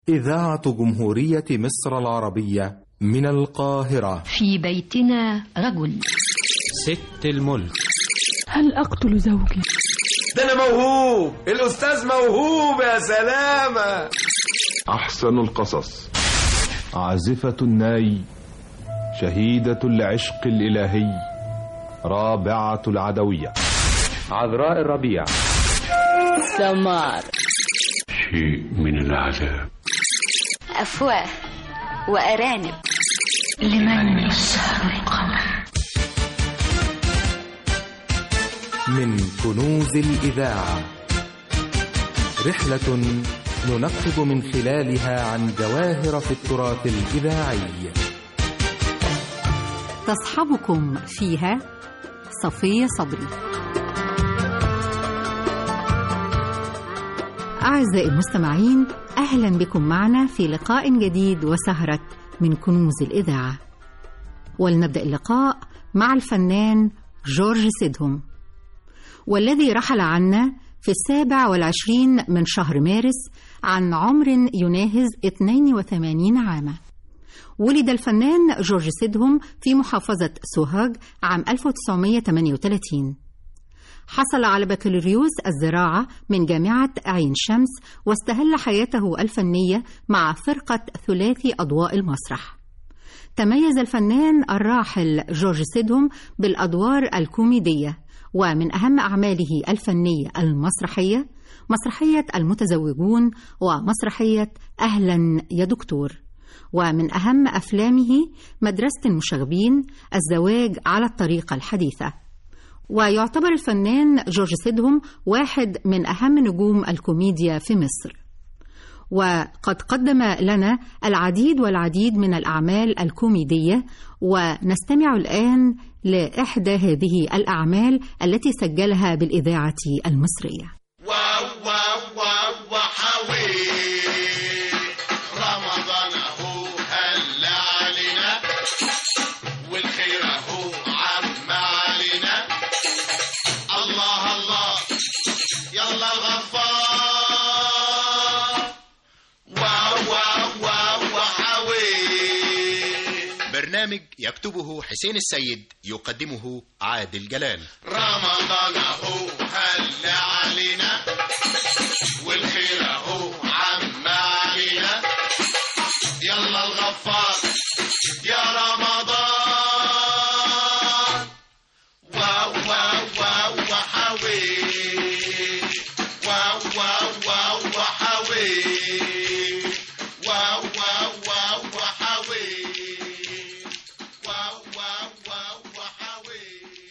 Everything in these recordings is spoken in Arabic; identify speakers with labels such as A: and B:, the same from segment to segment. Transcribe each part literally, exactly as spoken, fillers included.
A: إذاعة جمهورية مصر العربية من القاهرة.
B: في بيتنا رجل.
C: ست الملك.
D: هل أقتل زوجي؟
E: ده أنا موهوب، الأستاذ موهوب يا سلامة.
F: أحسن القصص. عازفة الناي، شهيدة العشق الإلهي، رابعة العدوية،
C: عذراء الربيع،
D: سمار،
G: شيء من العذاب،
H: أفواه وأرانب،
B: لمن يسهر القمر.
A: من كنوز الإذاعة، رحلة ننقب من خلالها عن جواهر في التراث الإذاعي.
I: تصحبكم فيها صفية صبري. أعزائي المستمعين، أهلا بكم معنا في لقاء جديد وسهرة من كنوز الإذاعة. ولنبدأ اللقاء مع الفنان جورج سيدهم، والذي رحل عنا في السابع والعشرين من شهر مارس عن عمر يناهز اثنين وثمانين عاما. ولد الفنان جورج سيدهم في محافظة سوهاج عام ألف وتسعمائة وثمانية وثلاثين. حصل على بكالوريوس الزراعة من جامعة عين شمس، واستهل حياته الفنية مع فرقة ثلاثي أضواء المسرح. تميز الفنان الراحل جورج سيدهم بالأدوار الكوميدية، ومن أهم أعماله الفنية المسرحية مسرحية المتزوجون ومسرحية أهلا يا دكتور. ومن أهم أفلامه مدرسة المشاغبين، الزواج على الطريقة الحديثة. ويعتبر الفنان جورج سيدهم واحد من أهم نجوم الكوميديا في مصر، وقد قدم لنا العديد والعديد من الأعمال الكوميدية. ونستمع الآن لإحدى هذه الأعمال التي سجلها بالإذاعة المصرية.
J: واو واو واو وحوي رمضان اهو هل علينا، والخير اهو عم علينا. الله الله يلا الغفار. واو واو واو وحوي.
K: برنامج يكتبه حسين السيد، يقدمه عادل جلال.
J: رمضان اهو هل علينا، والخير اهو عم علينا. يلا الغفار يا رمضان. واو واو واو وحوي. واو واو واو وحوي. واو واو واو وحوي. واو واو واو وحوي.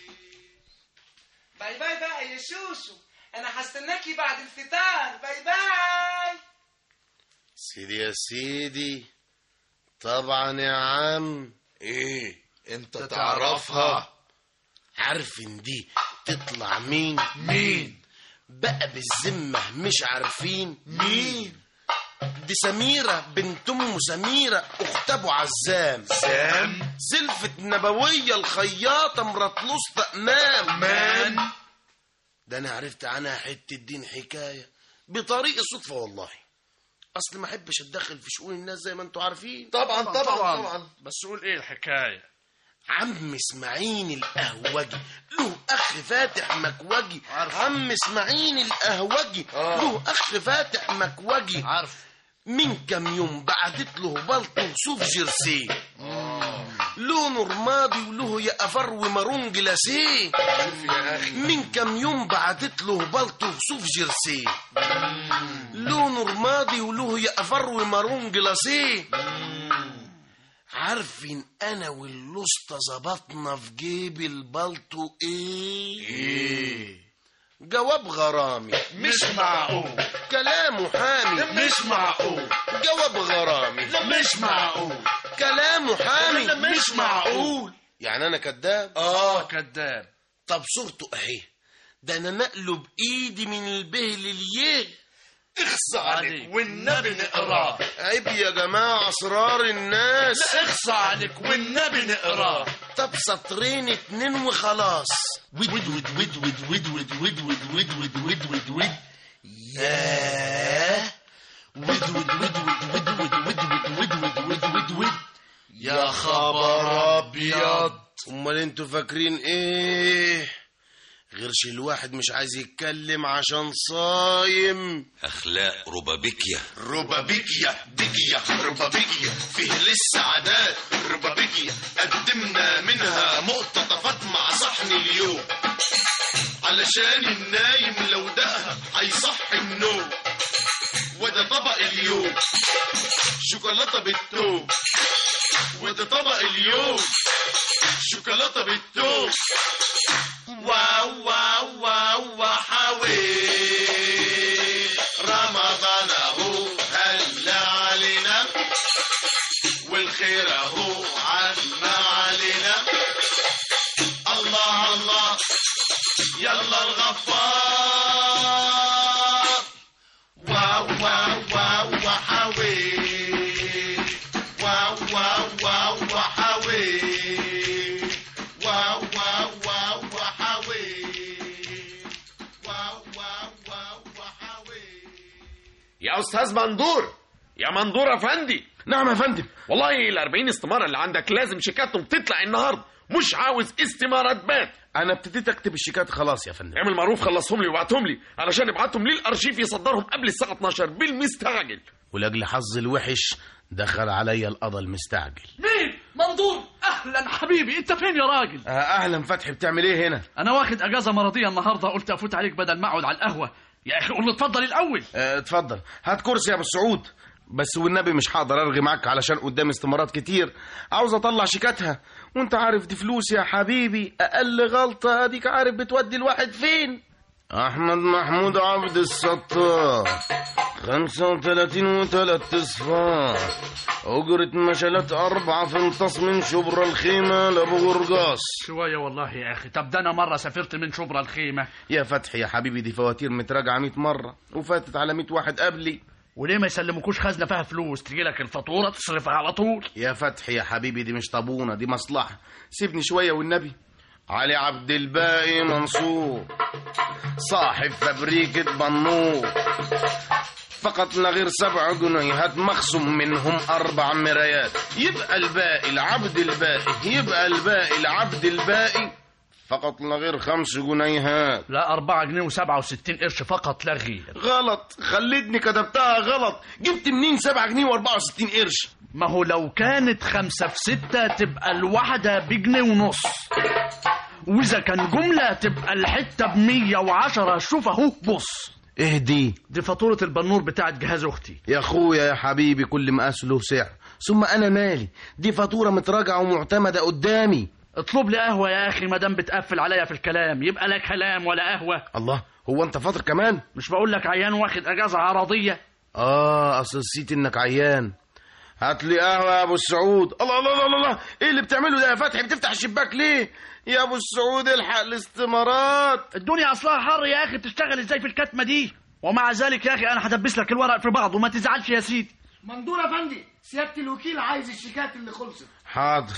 L: باي باي بقى يا شوشو، انا هستناكي بعد الفطار. باي باي.
J: سيدي يا سيدي، طبعا يا عم.
E: ايه انت تعرفها؟
J: عارف ان دي تطلع مين؟
E: مين
J: بقى بالذمة مش عارفين
E: مين؟
J: دي سميرة بنت ام سميرة اخت ابو عزام.
E: سام
J: زلفة نبوية الخياطة مرات لسطى امام.
E: مان
J: ده انا عرفت عنها حتة دين حكاية بطريق الصدفة والله. اصل ما احبش اتدخل في شؤون الناس زي ما انتوا عارفين.
E: طبعا طبعا طبعا, طبعا.
G: بس قول ايه الحكاية؟
J: عم اسماعيل القهوجي له اخ فاتح مكوجي. عم اسماعيل القهوجي له اخ فاتح مكوجي.
G: عارف.
J: من كام يوم بعتت له بلطو وصوف جيرسي، لونه رمادي وله يقفر ومارون جلاسيه. من كام يوم بعتت له بلطو وصوف جيرسي، لونه رمادي وله يقفر ومارون جلاسيه. عارفين انا واللسطى ظبطنا في جيب البلطو ايه؟
E: ايه؟
J: جواب غرامي.
E: مش معقول.
J: كلامه حامي.
E: مش معقول.
J: جواب غرامي.
E: مش معقول.
J: كلامه حامي.
E: مش معقول.
J: يعني انا كذاب؟
E: اه كذاب.
J: طب صورته اهي، ده انا نقله بايدي من البه لليه.
E: اخصى عليك والنبي نقراه.
J: عيب يا جماعة اسرار الناس.
E: لا اخصى عليك والنبي نقراه.
J: طب سطرين اتنين وخلاص.
E: ود ود ود ود ود ود ود ود ود ود ود ود ود ود.
J: ياه ود ود ود ود ود ود ود ود ود ود ود يا خبر ابيض. امال انتوا فاكرين ايه؟ غيرش الواحد مش عايز يتكلم عشان صايم.
M: اخلاق ربابيكيا
K: ربابيكيا بيكيا ربابيكيا فيه لسه عادات ربابيكيا قدمنا منها مقتطفات مع صحن اليوم علشان النايم لو دقها هيصحي النوم. وده طبق اليوم شوكولاته بالثوم. وده طبق اليوم شوكولاته بالثوم. واو واو واو وحاوي رمضان اهو هلا علينا والخير اهو عنا علينا. الله الله يلا الغفار. واو واو واو وحاوي واو واو واو وحاوي واو واو واو وحاوي واو واو واو وحاوي.
E: يا استاذ مندور، يا مندور افندي.
J: نعم يا فندم.
E: والله الأربعين استمارة اللي عندك لازم شيكاتهم تطلع النهارده، مش عاوز استمارات بات.
J: انا ابتديت اكتب الشيكات خلاص يا فندم.
E: اعمل معروف، خلصهم لي وابعتهم لي علشان ابعتهم للارشيف يصدرهم قبل الساعه اتناشر بالمستعجل.
J: ولاجل حظ الوحش دخل عليا القضا المستعجل.
N: مين؟ مندور. اهلا حبيبي، انت فين يا راجل؟
J: آه اهلا فتحي، بتعمل ايه هنا؟
N: انا واخد اجازه مرضيه النهارده، قلت افوت عليك بدل ما اقعد على القهوه. يا اخي قول له اتفضل الاول.
J: آه اتفضل، هات كرسي يا ابو السعود. بس والنبي مش هقدر ارغي معاك علشان قدامي استمارات كتير عاوز اطلع شيكاتها، وانت عارف دي فلوس يا حبيبي، اقل غلطه اديك عارف بتودي الواحد فين. احمد محمود عبد الستار خمسة وثلاثين وثلاث اصفار اجرة مشالات اربعة في انتص من شبرا الخيمة لابو غرقاس.
N: شوية والله يا اخي. طب ده انا مرة سافرت من شبرا الخيمة.
J: يا فتحي يا حبيبي دي فواتير متراجعة مئة مرة وفاتت على مئة واحد قبلي.
N: وليه ما يسلموكوش خزنة فيها فلوس تجي لك الفاتورة تصرفها على طول؟
J: يا فتحي يا حبيبي دي مش طابونة، دي مصلحة. سيبني شوية والنبي. علي عبد الباقي منصور صاحب فبريكة بنور فقط لا غير سبع جنيهات مخصوم منهم أربع مرايات، يبقى الباقي لعبد الباقي يبقى الباقي لعبد الباقي فقط لا غير خمس جنيهات.
N: لا أربعة جنيه وسبعة وستين قرش فقط لا غير.
J: غلط، خليتني كتبتها غلط. جبت منين سبعة جنيه وأربعة وستين قرش؟
N: ما هو لو كانت خمسة في ستة تبقى الواحدة بجنيه ونص، وإذا كان جملة تبقى الحتة بمية وعشرة. شوف أهو بص.
J: إيه دي؟
N: دي فاتورة البنور بتاعت جهاز أختي.
J: يا أخويا يا حبيبي كل مقاس له سعر، ثم أنا مالي، دي فاتورة متراجعة ومعتمدة قدامي.
N: اطلب لي قهوة يا أخي، مادام بتقفل عليا في الكلام يبقى لا كلام ولا قهوة.
J: الله، هو أنت فاطر كمان؟
N: مش بقول لك عيان واخد أجازة عرضية؟
J: آه أصل نسيت إنك عيان. هات لي قهوة يا أبو السعود. الله الله الله الله، إيه اللي بتعمله ده يا فتحي؟ بتفتح الشباك ليه؟ يا أبو السعود الحق الاستمارات.
N: الدنيا أصلها حر يا أخي، بتشتغل إزاي في الكتمة دي؟ ومع ذلك يا أخي أنا هدبس لك الورق في بعض وما تزعلش يا سيدي.
O: مندور أفندي، سيادة الوكيل عايز الشيكات اللي خلصت.
J: حاضر.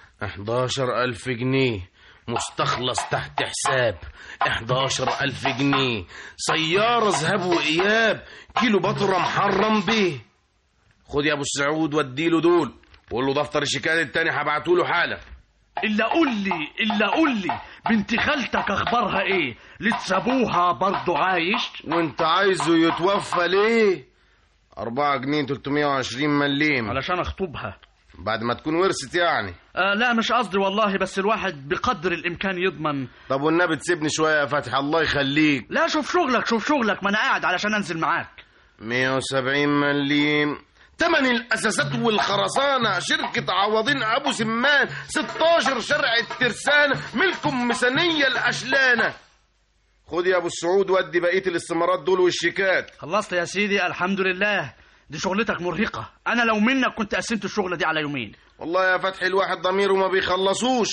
J: احداشر ألف جنيه مستخلص تحت حساب احداشر ألف جنيه، سيارة ذهاب وإياب، كيلو بطرة محرم بيه. خد يا أبو السعود وديله دول، وقول له دفتر الشيكات التاني هبعته له حالا.
N: إلا قول لي إلا قول لي بنت خالتك أخبارها إيه؟ لتسابوها برضو عايش؟
J: وأنت عايزه يتوفى ليه؟ أربعة جنيه تلتمية وعشرين مليم
N: علشان أخطبها
J: بعد ما تكون ورثت يعني.
N: آه لا مش قصدي والله، بس الواحد بقدر الإمكان يضمن.
J: طب والنبي تسيبني شوية يا فتحي الله يخليك.
N: لا شوف شغلك شوف شغلك، ما أنا قاعد علشان أنزل معاك.
J: مية وسبعين مليم تمن الأساسات والخرسانة، شركة عوضين أبو سمان، ستاشر شرع الترسانة، ملكم مسانية الأشلانة. خد يا أبو السعود ودي بقية الاستمارات دول والشيكات.
N: خلصت يا سيدي الحمد لله. دي شغلتك مرهقة، أنا لو منك كنت قسمت الشغلة دي على يومين.
J: والله يا فتحي الواحد ضميره ما بيخلصوش.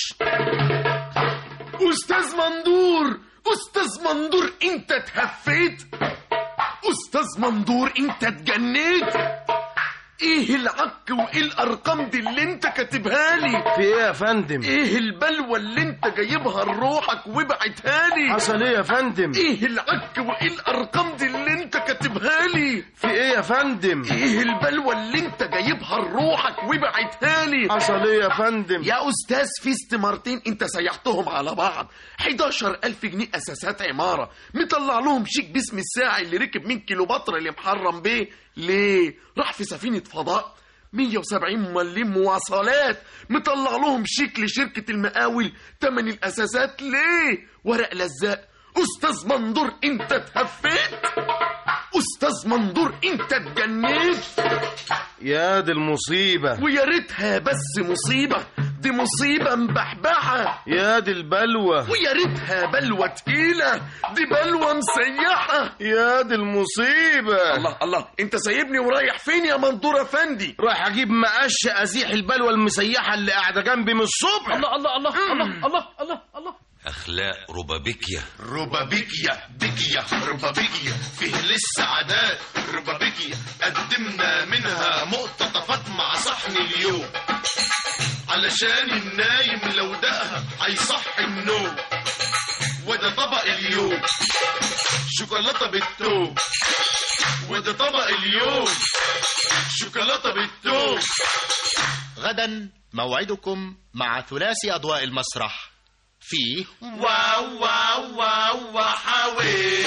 E: أستاذ مندور، أستاذ مندور أنت اتهفيت؟ أستاذ مندور أنت اتجنيت؟ ايه العك وايه الارقام دي اللي انت كاتبها لي؟
J: في ايه يا فندم؟
E: ايه البلوه اللي انت جايبها لروحك وبعتها لي؟
J: حصل ايه يا فندم؟
E: ايه العك وايه الارقام دي اللي انت كاتبها لي؟
J: في ايه يا فندم؟
E: ايه البلوه اللي انت جايبها لروحك وبعتها لي؟
J: حصل ايه يا فندم؟
E: يا استاذ في استمارتين انت سيحتهم على بعض، حداشر ألف جنيه اساسات عماره، مطلع لهم شيك باسم الساعي اللي ركب من كيلوباترا اللي محرم بيه. ليه؟ راح في سفينه فضاء. مية وسبعين مليم مواصلات، مطلع لهم شيك لشركه المقاول تمن الاساسات. ليه؟ ورق لزاق. استاذ منظور انت اتهفيت؟ استاذ منظور انت اتجنيت؟
J: يا دي المصيبه،
E: ويا ريتها بس مصيبه، دي مصيبه مبحبحه.
J: يا دي البلوه،
E: ويا ريتها بلوه تقيله، دي بلوه مسيحه.
J: يا دي المصيبه.
E: الله الله، انت سايبني ورايح فين يا منظور افندي؟
J: رايح اجيب مقش ازيح البلوه المسيحه اللي قاعده جنبي من الصبح.
E: الله الله الله الله الله الله الله.
M: أخلاق ربابيكيا.
K: ربابيكيا بكيا ربابيكيا فيه لسه عادات ربابيكيا، قدمنا منها مقتطفات مع صحن اليوم، علشان النايم لو دقها هيصحي النوم. وده طبق اليوم شوكولاتة بالثوم، وده طبق اليوم شوكولاتة بالثوم.
P: غدا موعدكم مع ثلاثي أضواء المسرح في
K: واو واو واو وحوي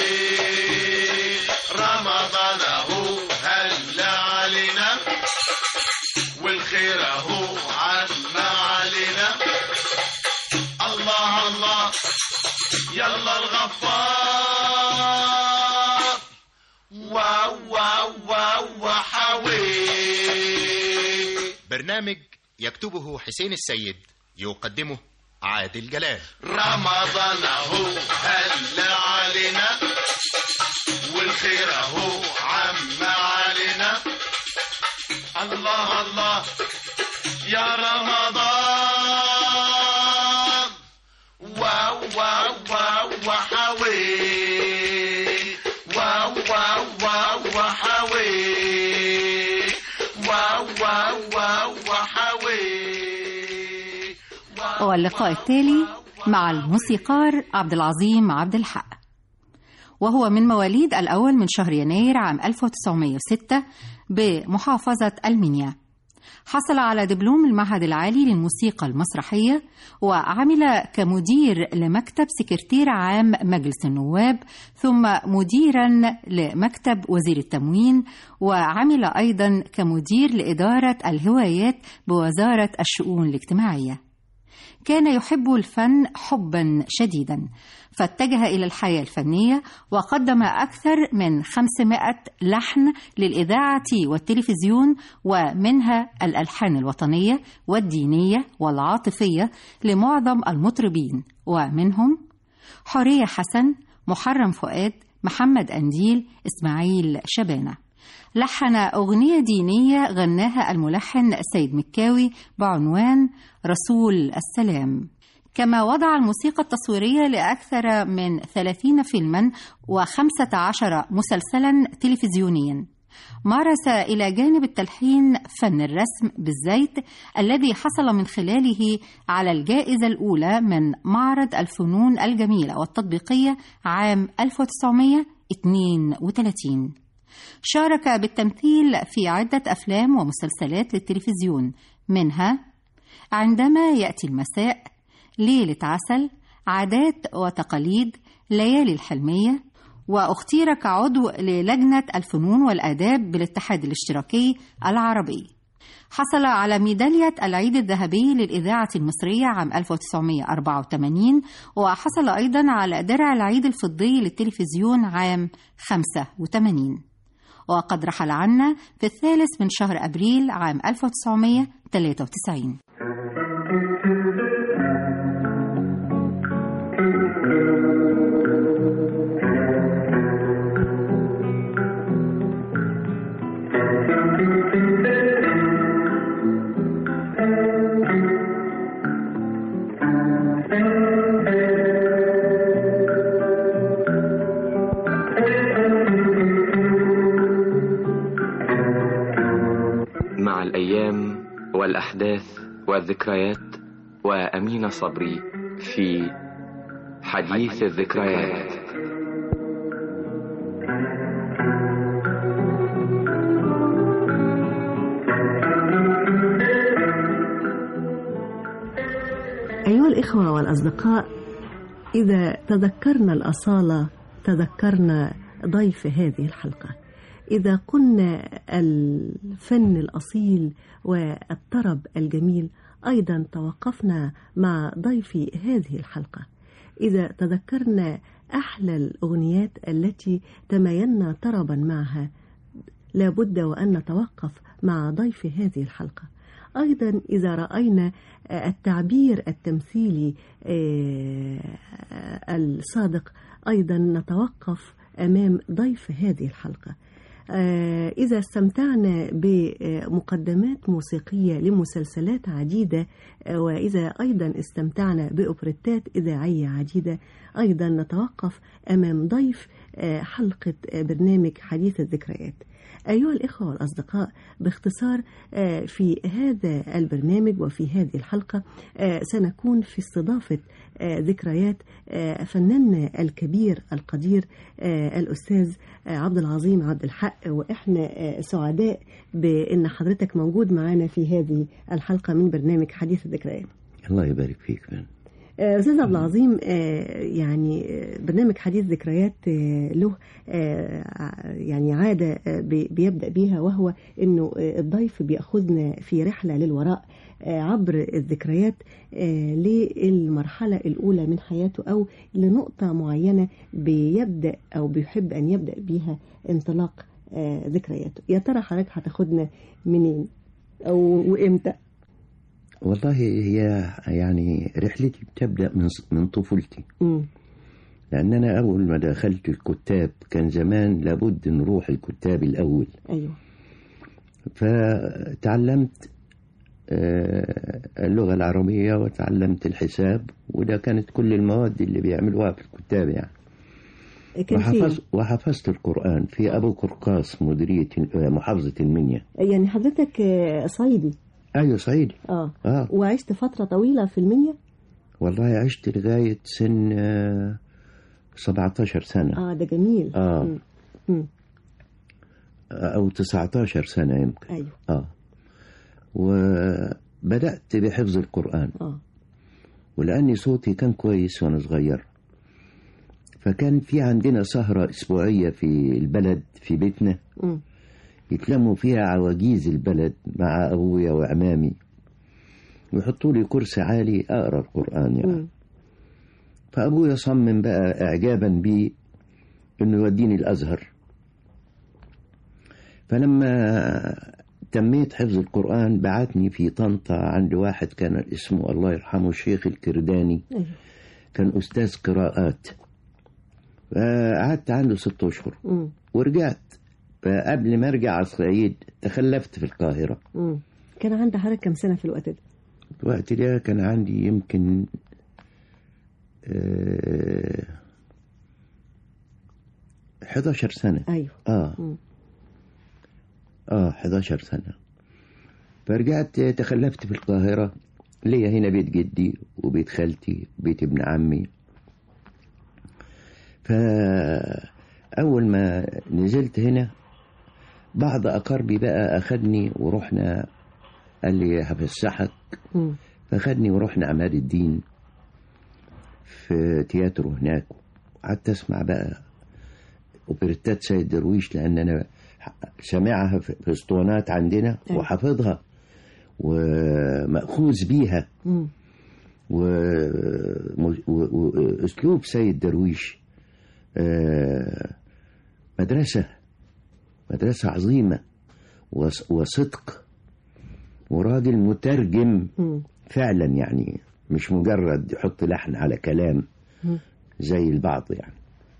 K: رمضان اهو هل علينا، والخير اهو عم علينا. الله الله يلا الغفار. واو واو واو وحوي.
P: برنامج يكتبه حسين السيد، يقدمه عادل جلال.
K: رمضان اهو هل علينا، والخير اهو عم علينا. الله الله يا رمضان. واو واو واو وحوي. واو واو واو وحوي. واو واو واو وحوي.
I: واللقاء التالي مع الموسيقار عبد العظيم عبد الحق، وهو من مواليد الأول من شهر يناير عام ألف وتسعمائة وستة بمحافظة المنيا. حصل على دبلوم المعهد العالي للموسيقى المسرحية، وعمل كمدير لمكتب سكرتير عام مجلس النواب، ثم مديرا لمكتب وزير التموين، وعمل أيضا كمدير لإدارة الهوايات بوزارة الشؤون الاجتماعية. كان يحب الفن حبا شديدا، فاتجه إلى الحياة الفنية، وقدم أكثر من خمسمائة لحن للإذاعة والتلفزيون، ومنها الألحان الوطنية والدينية والعاطفية لمعظم المطربين، ومنهم حورية حسن، محرم فؤاد، محمد أنديل، إسماعيل شبانة. لحن أغنية دينية غناها الملحن سيد مكاوي بعنوان رسول السلام. كما وضع الموسيقى التصويرية لأكثر من ثلاثين فيلما وخمسة عشر مسلسلا تلفزيونيا. مارس إلى جانب التلحين فن الرسم بالزيت، الذي حصل من خلاله على الجائزة الأولى من معرض الفنون الجميلة والتطبيقية عام ألف وتسعمائة واثنين وثلاثين. شارك بالتمثيل في عدة أفلام ومسلسلات للتلفزيون، منها عندما يأتي المساء، ليلة عسل، عادات وتقاليد، ليالي الحلمية، واختير كعضو للجنة الفنون والآداب بالاتحاد الاشتراكي العربي. حصل على ميدالية العيد الذهبي للإذاعة المصرية عام ألف وتسعمائة وأربعة وثمانين، وحصل أيضا على درع العيد الفضي للتلفزيون عام خمسة وثمانين. وقد رحل عنا في الثالث من شهر أبريل عام ألف وتسعمائة وثلاثة وتسعين.
Q: مع الأيام والأحداث والذكريات وأمين صبري في حديث الذكريات.
R: أيها الإخوة والأصدقاء، إذا تذكرنا الأصالة تذكرنا ضيف هذه الحلقة. إذا قلنا الفن الأصيل والطرب الجميل أيضا توقفنا مع ضيف هذه الحلقة. إذا تذكرنا أحلى الأغنيات التي تمايلنا طربا معها لابد وأن نتوقف مع ضيف هذه الحلقة. أيضا إذا رأينا التعبير التمثيلي الصادق أيضا نتوقف أمام ضيف هذه الحلقة. إذا استمتعنا بمقدمات موسيقية لمسلسلات عديدة، وإذا أيضا استمتعنا بأوبريتات إذاعية عديدة، أيضا نتوقف أمام ضيف حلقة برنامج حديث الذكريات. أيها الإخوة والأصدقاء، باختصار في هذا البرنامج وفي هذه الحلقة سنكون في استضافة ذكريات فناننا الكبير القدير الأستاذ عبد العظيم عبد الحق، وإحنا سعداء بأن حضرتك موجود معنا في هذه الحلقة من برنامج حديث الذكريات.
S: الله يبارك فيك من.
R: أستاذ عبد العظيم، يعني برنامج حديث ذكريات له يعني عادة بيبدأ بيها، وهو أنه الضيف بيأخذنا في رحلة للوراء عبر الذكريات للمرحلة الأولى من حياته أو لنقطة معينة بيبدأ أو بيحب أن يبدأ بيها انطلاق ذكرياته. يا ترى حضرتك هتاخدنا منين أو وإمتى؟
S: والله هي يعني رحلتي بتبدأ من من طفولتي. م. لأن أنا أول ما دخلت الكتاب كان زمان لابد نروح الكتاب الأول.
R: أيوة.
S: فتعلمت اللغة العربية وتعلمت الحساب، وده كانت كل المواد اللي بيعملوها في الكتاب يعني. وحفظ وحفظت القرآن في أبو قرقاس مديرية محافظة المنيا.
R: يعني حضرتك صعيدي؟
S: أيوة صعيدي.
R: آه.
S: آه.
R: وعشت فترة طويلة في المنيا؟
S: والله عشت لغاية سن سبعتاشر سنة.
R: آه ده جميل.
S: آه. م. م. أو تسعتاشر سنة يمكن.
R: أيوة.
S: آه. وبدأت بحفظ القرآن.
R: آه.
S: ولأني صوتي كان كويس وأنا صغير، فكان في عندنا سهرة أسبوعية في البلد في بيتنا.
R: م.
S: يتلموا فيها عواجيز البلد مع أبويا وعمامي، ويحطوا لي كرسي عالي أقرأ القرآن يعني. م. فأبويا صمم بقى إعجابا بي إنه يوديني الأزهر. فلما تميت حفظ القرآن بعتني في طنطا عند واحد كان اسمه الله يرحمه الشيخ الكرداني.
R: م.
S: كان أستاذ قراءات. فقعدت عنده ست أشهر
R: م.
S: ورجعت. فقبل ما ارجع على الصعيد تخلفت في القاهرة.
R: امم كان عندي حضرتك كم سنة في الوقت ده؟
S: الوقت ده كان عندي يمكن آه حداشر سنة.
R: أيوه.
S: آه مم. آه حداشر سنة. فرجعت تخلفت في القاهرة. ليا هنا بيت جدي وبيت خالتي وبيت ابن عمي. فأول ما نزلت هنا بعض أقاربي بقى أخدني ورحنا، قال لي هفسحك. فأخدني ورحنا عماد الدين في تياترو هناك. قعدت أسمع بقى أوبريتات سيد درويش، لأن أنا سامعها في اسطوانات عندنا وحافظها ومأخوذ بيها، وأسلوب سيد درويش مدرسة مدرسة عظيمة وصدق، وراجل مترجم فعلا يعني، مش مجرد يحط لحن على كلام زي البعض يعني.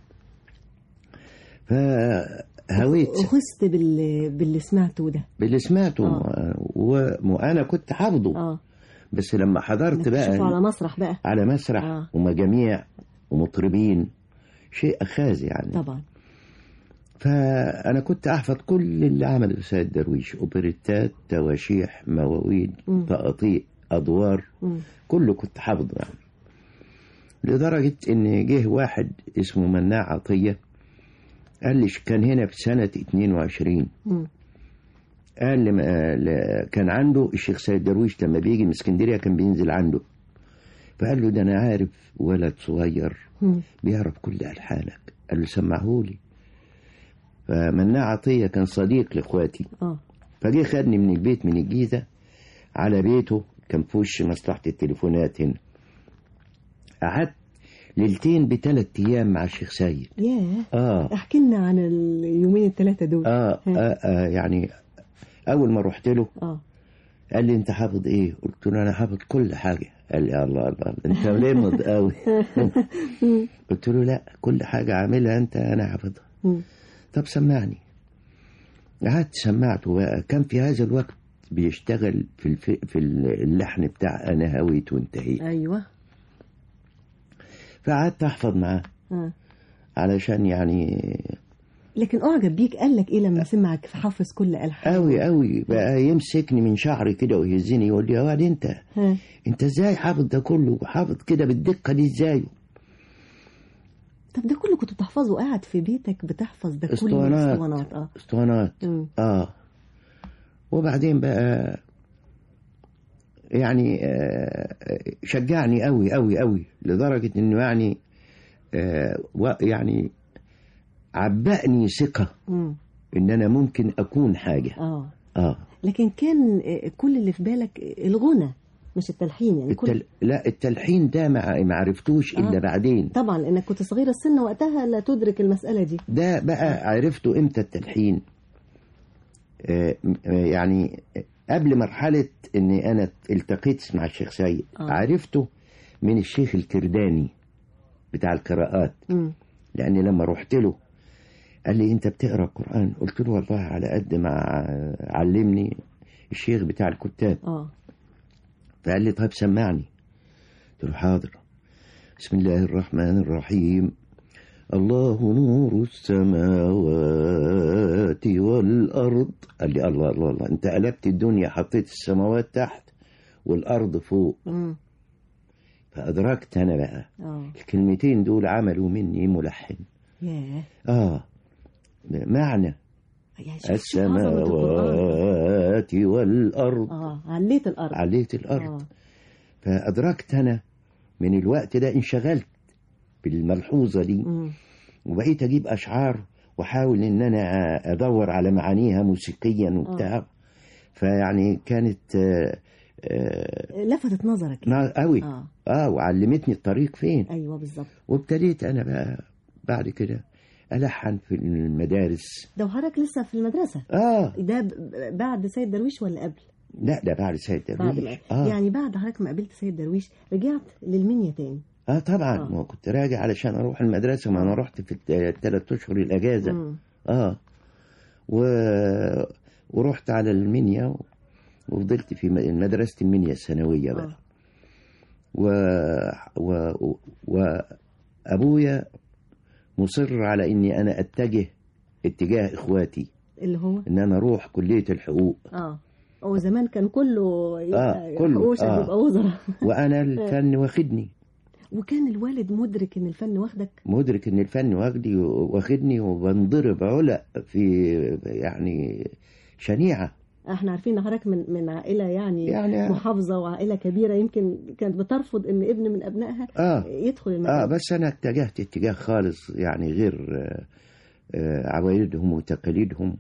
S: فهويت
R: أخذت بال... باللي سمعته ده
S: باللي سمعته آه. وأنا كنت حافظه
R: آه.
S: بس لما حضرت بقى
R: على مسرح بقى
S: على مسرح آه. ومجاميع ومطربين شيء أخاذ يعني
R: طبعا.
S: فأنا كنت أحفظ كل اللي عمله سيد درويش، أوبريتات، تواشيح، مواويل، تقاطيع، أدوار، م. كله كنت حافظه يعني. لدرجة إن جه واحد اسمه مناع عطية قال لي، كان هنا في سنة اتنين وعشرين، م. قال لي كان عنده الشيخ سيد درويش لما بيجي من اسكندرية كان بينزل عنده، فقال له ده أنا عارف ولد صغير م. بيعرف كل ألحانك، قال له سمعهولي. فمناع عطية كان صديق لإخواتي، اه فجي خدني من البيت من الجيزة على بيته، كان في وش مصلحة التليفونات هنا. قعدت ليلتين بثلاث أيام مع الشيخ سيد.
R: ياه
S: اه
R: احكي لنا عن اليومين الثلاثة دول.
S: آه, آه, آه يعني أول ما رحت له
R: اه
S: قال لي أنت حافظ إيه؟ قلت له أنا حافظ كل حاجة. قال لي الله الله أنت لمض قوي. قلت له لا، كل حاجة عاملها أنت أنا حافظها. طب سمعني. قعدت سمعته بقى. كان في هذا الوقت بيشتغل في الف... في اللحن بتاع أنا هويت وانتهيت.
R: أيوة.
S: فقعدت أحفظ معاه
R: آه.
S: علشان يعني.
R: لكن أعجب بيك، قال لك إيه لما سمعك حافظ كل ألحان؟
S: أوي أوي بقى، يمسكني من شعري كده ويهزني يقول لي يا واد أنت
R: ها.
S: أنت إزاي حافظ ده كله وحافظ كده بالدقة دي إزاي؟
R: طب ده كله كنت بتحفظه قاعد في بيتك بتحفظ ده كله؟
S: اسطوانات
R: اسطوانات اه
S: اسطوانات اه وبعدين بقى يعني آه شجعني قوي قوي قوي لدرجة انه يعني آه يعني عبأني ثقة
R: مم.
S: ان انا ممكن اكون حاجة.
R: اه
S: اه
R: لكن كان كل اللي في بالك الغنى مش التلحين يعني؟
S: التل... كل... لا التلحين ده ما عرفتوش آه. إلا بعدين
R: طبعا لأنك كنت صغيرة السن وقتها لا تدرك المسألة دي.
S: ده بقى عرفته إمتى التلحين؟ آه يعني قبل مرحلة إني أنا التقيت مع الشيخ سيد. آه. عرفته من الشيخ الكرداني بتاع القراءات.
R: م.
S: لأني لما رحت له قال لي أنت بتقرأ القرآن؟ قلت له والله على قد ما علمني الشيخ بتاع الكتاب.
R: آه.
S: فقال لي طيب سمعني. قلت له حاضر. بسم الله الرحمن الرحيم. الله نور السماوات والأرض. قال لي الله الله الله أنت قلبت الدنيا، حطيت السماوات تحت والأرض فوق.
R: م.
S: فأدركت أنا بقى
R: أوه.
S: الكلمتين دول عملوا مني ملحن.
R: yeah.
S: آه معنى السماوات والأرض.
R: آه عليت الأرض
S: عليت الأرض.
R: آه.
S: فأدركت أنا من الوقت ده انشغلت بالملحوظة دي.
R: م.
S: وبقيت أجيب أشعار وحاول إن أنا أدور على معانيها موسيقيا وبتاع. آه. فيعني كانت آه
R: آه لفتت نظرك
S: قوي.
R: آه.
S: آه وعلمتني الطريق فين.
R: أيوة بالظبط.
S: وابتديت أنا بقى بعد كده ألحن في المدارس.
R: ده وحضرتك لسه في المدرسة؟
S: آه
R: ده بعد سيد درويش ولا قبل؟
S: لا ده بعد سيد درويش.
R: بعد آه. يعني بعد حضرتك ما قابلت سيد درويش رجعت للمنيا تاني؟
S: اه طبعا. آه. ما كنت راجع علشان اروح المدرسة، ما انا رحت في الثلاث اشهر الاجازة.
R: م.
S: اه و... ورحت على المنيا وفضلت في مدرسة المنيا الثانوية بقى.
R: آه.
S: و... و... وابويا مصر على اني انا اتجه اتجاه اخواتي
R: اللي هو
S: ان انا اروح كلية الحقوق.
R: اه هو زمان كان كله
S: اه كله
R: آه. يبقى وزراء.
S: وانا الفن واخدني.
R: وكان الوالد مدرك ان الفن واخدك؟
S: مدرك ان الفن واخدي واخدني وبنضرب علق في يعني شنيعة.
R: احنا عارفين ان حضرتك من من عائله يعني,
S: يعني
R: محافظه وعائله كبيره، يمكن كانت بترفض ان ابن من ابنائها
S: آه
R: يدخل المدرسه.
S: اه بس انا اتجهت اتجاه خالص يعني غير آه آه عوايدهم وتقاليدهم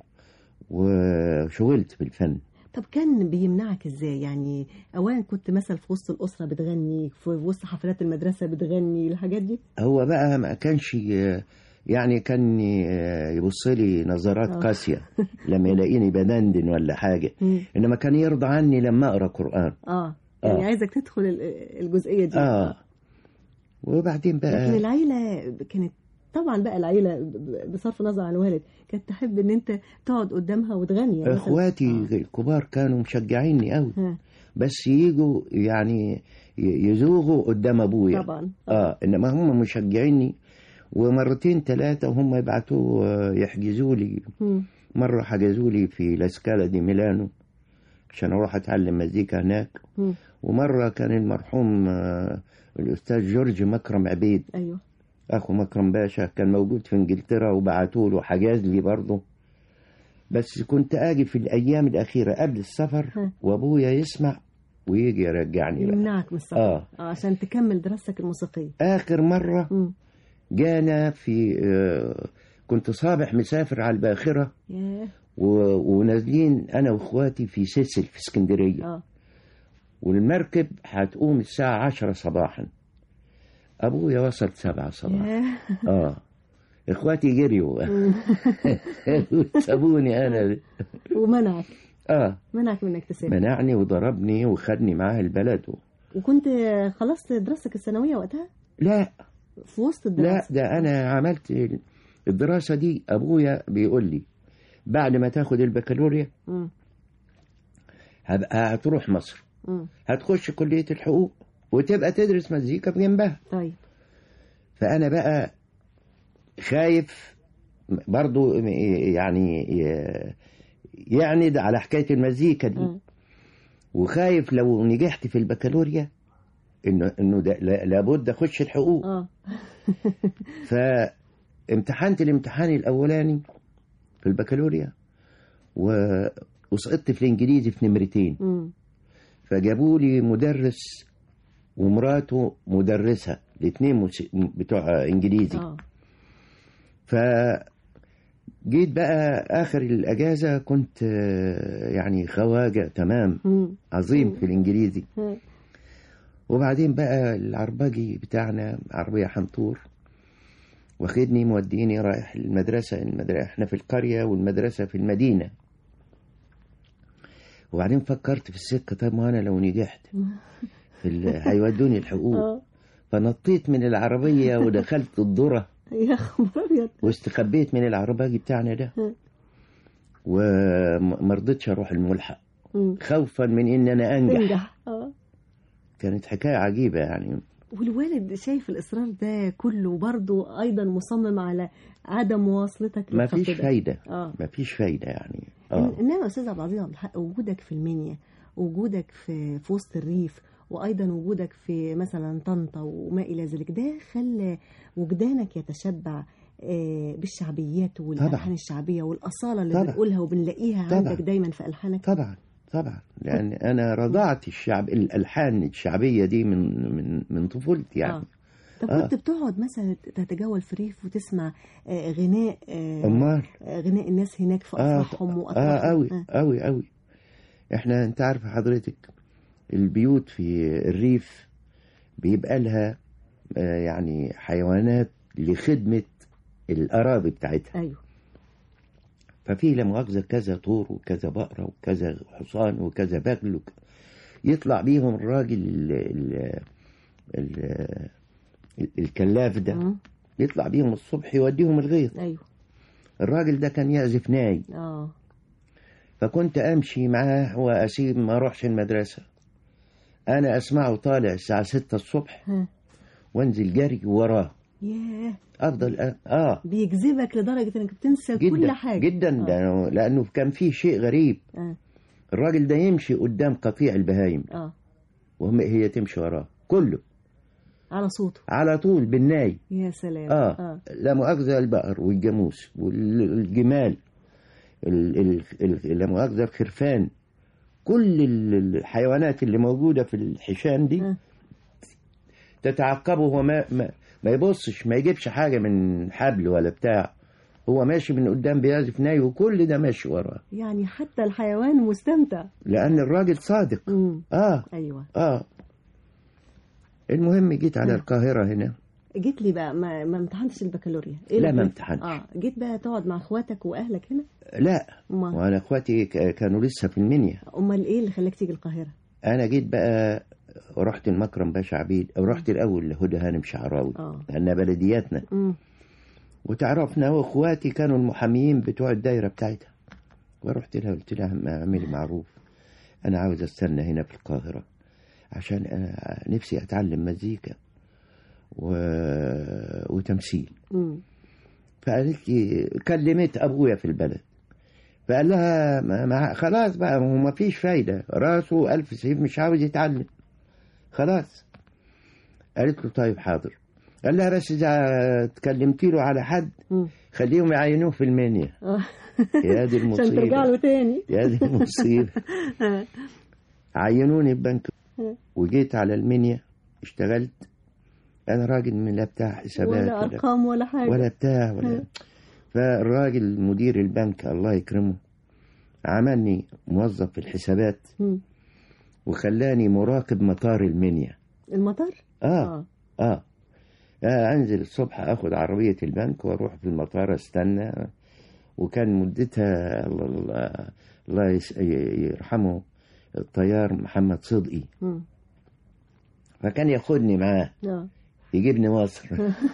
S: وشغلت بالفن.
R: طب كان بيمنعك ازاي؟ يعني اولا كنت مثلا في وسط الاسره بتغني، في وسط حفلات المدرسه بتغني، الحاجات دي؟
S: هو بقى ما كانش يعني كان يبص لي نظرات
R: آه.
S: قاسيه لما يلاقيني بدندن ولا حاجه، انما كان يرضى عني لما اقرا قران.
R: اه يعني آه. عايزك تدخل الجزئيه دي.
S: اه وبعدين بقى
R: لكن العيله كانت طبعا بقى العيله بصرف النظر عن الوالد كانت تحب ان انت تقعد قدامها وتغني يعني.
S: اخواتي آه. الكبار كانوا مشجعيني قوي، بس يجوا يعني يزوغوا قدام ابويا
R: طبعا.
S: اه انما هم مشجعيني ومرتين ثلاثة وهم يبعتوا يحجزوا لي. مرة حجزوا لي في لاسكالا دي ميلانو عشان أروح أتعلم مزيكا هناك. ومرة كان المرحوم الأستاذ جورج مكرم عبيد،
R: أيوه
S: أخو مكرم باشا، كان موجود في إنجلترا وبعتوا له حجاز لي برضه. بس كنت أجي في الأيام الأخيرة قبل السفر وأبويا يسمع ويجي يرجعني بقى.
R: يمنعك من السفر
S: آه.
R: عشان تكمل دراستك الموسيقية.
S: آخر مرة م. جانا في آه كنت صابح مسافر على الباخرة
R: yeah.
S: ونازلين أنا وإخواتي في سلسل في اسكندرية.
R: آه.
S: والمركب هتقوم الساعة عشرة صباحا. أبويا وصل سبعة صباحا.
R: yeah.
S: آه إخواتي جريوا سابوني أنا.
R: ومنعك.
S: آه
R: منعك من انك تسافر.
S: منعني وضربني وخدني معاه البلد. و...
R: وكنت خلصت دراستك الثانوية وقتها؟
S: لا
R: في وسط الدراسة.
S: لا ده أنا عملت الدراسة دي. أبويا بيقول لي بعد ما تاخد البكالوريا هبقى هتروح مصر، م. هتخش كلية الحقوق وتبقى تدرس مزيكا بجنبها.
R: طيب.
S: فأنا بقى خايف برضو يعني يعند على حكاية المزيكا دي. م. وخايف لو نجحت في البكالوريا انه انه لابد اخش الحقوق.
R: اه
S: فامتحنت الامتحان الاولاني في البكالوريا وسقطت في الانجليزي في نمرتين.
R: م.
S: فجابوا لي مدرس ومراته مدرسة، الاثنين بتوع انجليزي.
R: اه
S: فجيت بقى اخر الاجازة كنت يعني خواجة تمام
R: م.
S: عظيم
R: م.
S: في الانجليزي.
R: م.
S: وبعدين بقى العرباجي بتاعنا عربية حنطور واخدني موديني رايح المدرسة. المدرسة احنا في القرية والمدرسة في المدينة. وبعدين فكرت في السكة، طيب ما انا لو نجحت في هيودوني الحقوق. فنطيت من العربية ودخلت الذرة
R: يا خبر ابيض،
S: واستخبيت من العرباجي بتاعنا ده ومرضتش اروح الملحق خوفا من ان انا انجح.
R: اه
S: كانت حكاية عجيبة يعني.
R: والوالد شايف الإصرار ده كله برضه أيضا مصمم على عدم مواصلتك.
S: ما فيش فايدة.
R: آه.
S: ما فيش فايدة يعني. آه.
R: إنما أستاذ عبد العزيز عبد الحق، وجودك في المنيا، وجودك في في وسط الريف، وأيضا وجودك في مثلا طنطا وما إلى ذلك، ده خلى وجدانك يتشبع بالشعبيات والألحان الشعبية والأصالة اللي طبعًا. بنقولها وبنلاقيها طبعًا. عندك دايما في ألحانك.
S: طبعا طبعا، لأن أنا رضعت الشعب الألحان الشعبية دي من من من طفولتي يعني.
R: آه. طب آه. كنت بتقعد مثلا تتجول في الريف وتسمع آه غناء آه
S: أمال
R: آه غناء الناس هناك في أفراحهم
S: آه.
R: وأطراحهم؟
S: آه أوي آه. أوي أوي. إحنا أنت عارف حضرتك البيوت في الريف بيبقى لها آه يعني حيوانات لخدمة الأراضي بتاعتها.
R: أيوه.
S: ففي لا مؤاخذة كذا طور وكذا بقرة وكذا حصان وكذا بغل وك... يطلع بيهم الراجل ال ال ال الكلاف ده م. يطلع بيهم الصبح يوديهم الغيط.
R: أيوه.
S: الراجل ده كان يعزف ناي.
R: آه.
S: فكنت أمشي معاه وأسيب ما أروحش المدرسة، أنا أسمعه طالع الساعة ستة الصبح ها. وانزل جري وراه.
R: ياه.
S: أفضل أ... آه
R: بيجذبك لدرجة إنك بتنسى
S: جداً
R: كل حاجة.
S: جدا آه. لأنه, لأنه كان فيه شيء غريب.
R: آه.
S: الراجل ده يمشي قدام قطيع البهايم
R: آه.
S: وهم هي تمشي وراه كله
R: على صوته
S: على طول بالناي.
R: يا سلام.
S: آه. آه. لا مؤاخذة البقر والجاموس والجمال لا مؤاخذة الخرفان، كل الحيوانات اللي موجودة في الحشان دي آه. تتعقبه. هو ما, ما ما يبصش، ما يجيبش حاجة من حبل ولا بتاع، هو ماشي من قدام بيعزف ناي وكل ده ماشي وراه.
R: يعني حتى الحيوان مستمتع
S: لأن الراجل صادق.
R: مم.
S: آه
R: أيوة.
S: آه المهم جيت على آه. القاهرة هنا.
R: جيت لي بقى ما, ما امتحنتش البكالوريا؟
S: إيه لا ما امتحنتش.
R: آه جيت بقى تقعد مع اخواتك وأهلك هنا؟
S: لا ما. وأنا اخواتي كانوا لسه في المنيا.
R: أمال إيه اللي خلاك تيجي القاهرة؟
S: أنا جيت بقى رحت المكرم باشا عبيد، أو رحت الأول لهدى هانم شعراوي لأنها بلدياتنا.
R: م.
S: وتعرفنا واخواتي كانوا المحاميين بتوع الدايرة بتاعتها، ورحت لها قلت لها اعملي معروف، أنا عاوز استنى هنا في القاهرة عشان أنا نفسي أتعلم مزيكا و... وتمثيل.
R: مم.
S: فقالت لي كلمت ابويا في البلد، فقال لها ما ما خلاص بقى، هو ما فيش فايده، راسه الف سيف مش عاوز يتعلم خلاص. قالت له طيب حاضر. قال لها بس اذا تكلمتي له على حد خليهم يعينوه في المنيا. يا دي المصيبه،
R: عشان ترجع له تاني.
S: يا دي المصيبه. عينوني ببنك وجيت على المنيا اشتغلت. انا راجل من لا بتاع حسابات
R: ولا ارقام ولا حاجه
S: ولا بتاع ولا. فالراجل مدير البنك الله يكرمه عملني موظف في الحسابات وخلاني مراقب مطار المنيا.
R: المطار؟
S: آه. آه. آه. آه أنزل الصبح أخذ عربية البنك وأروح في المطار أستنى. وكان مدتها الله, الله, الله يرحمه الطيار محمد صدقي. م. فكان ياخدني معاه يجيبني مصر.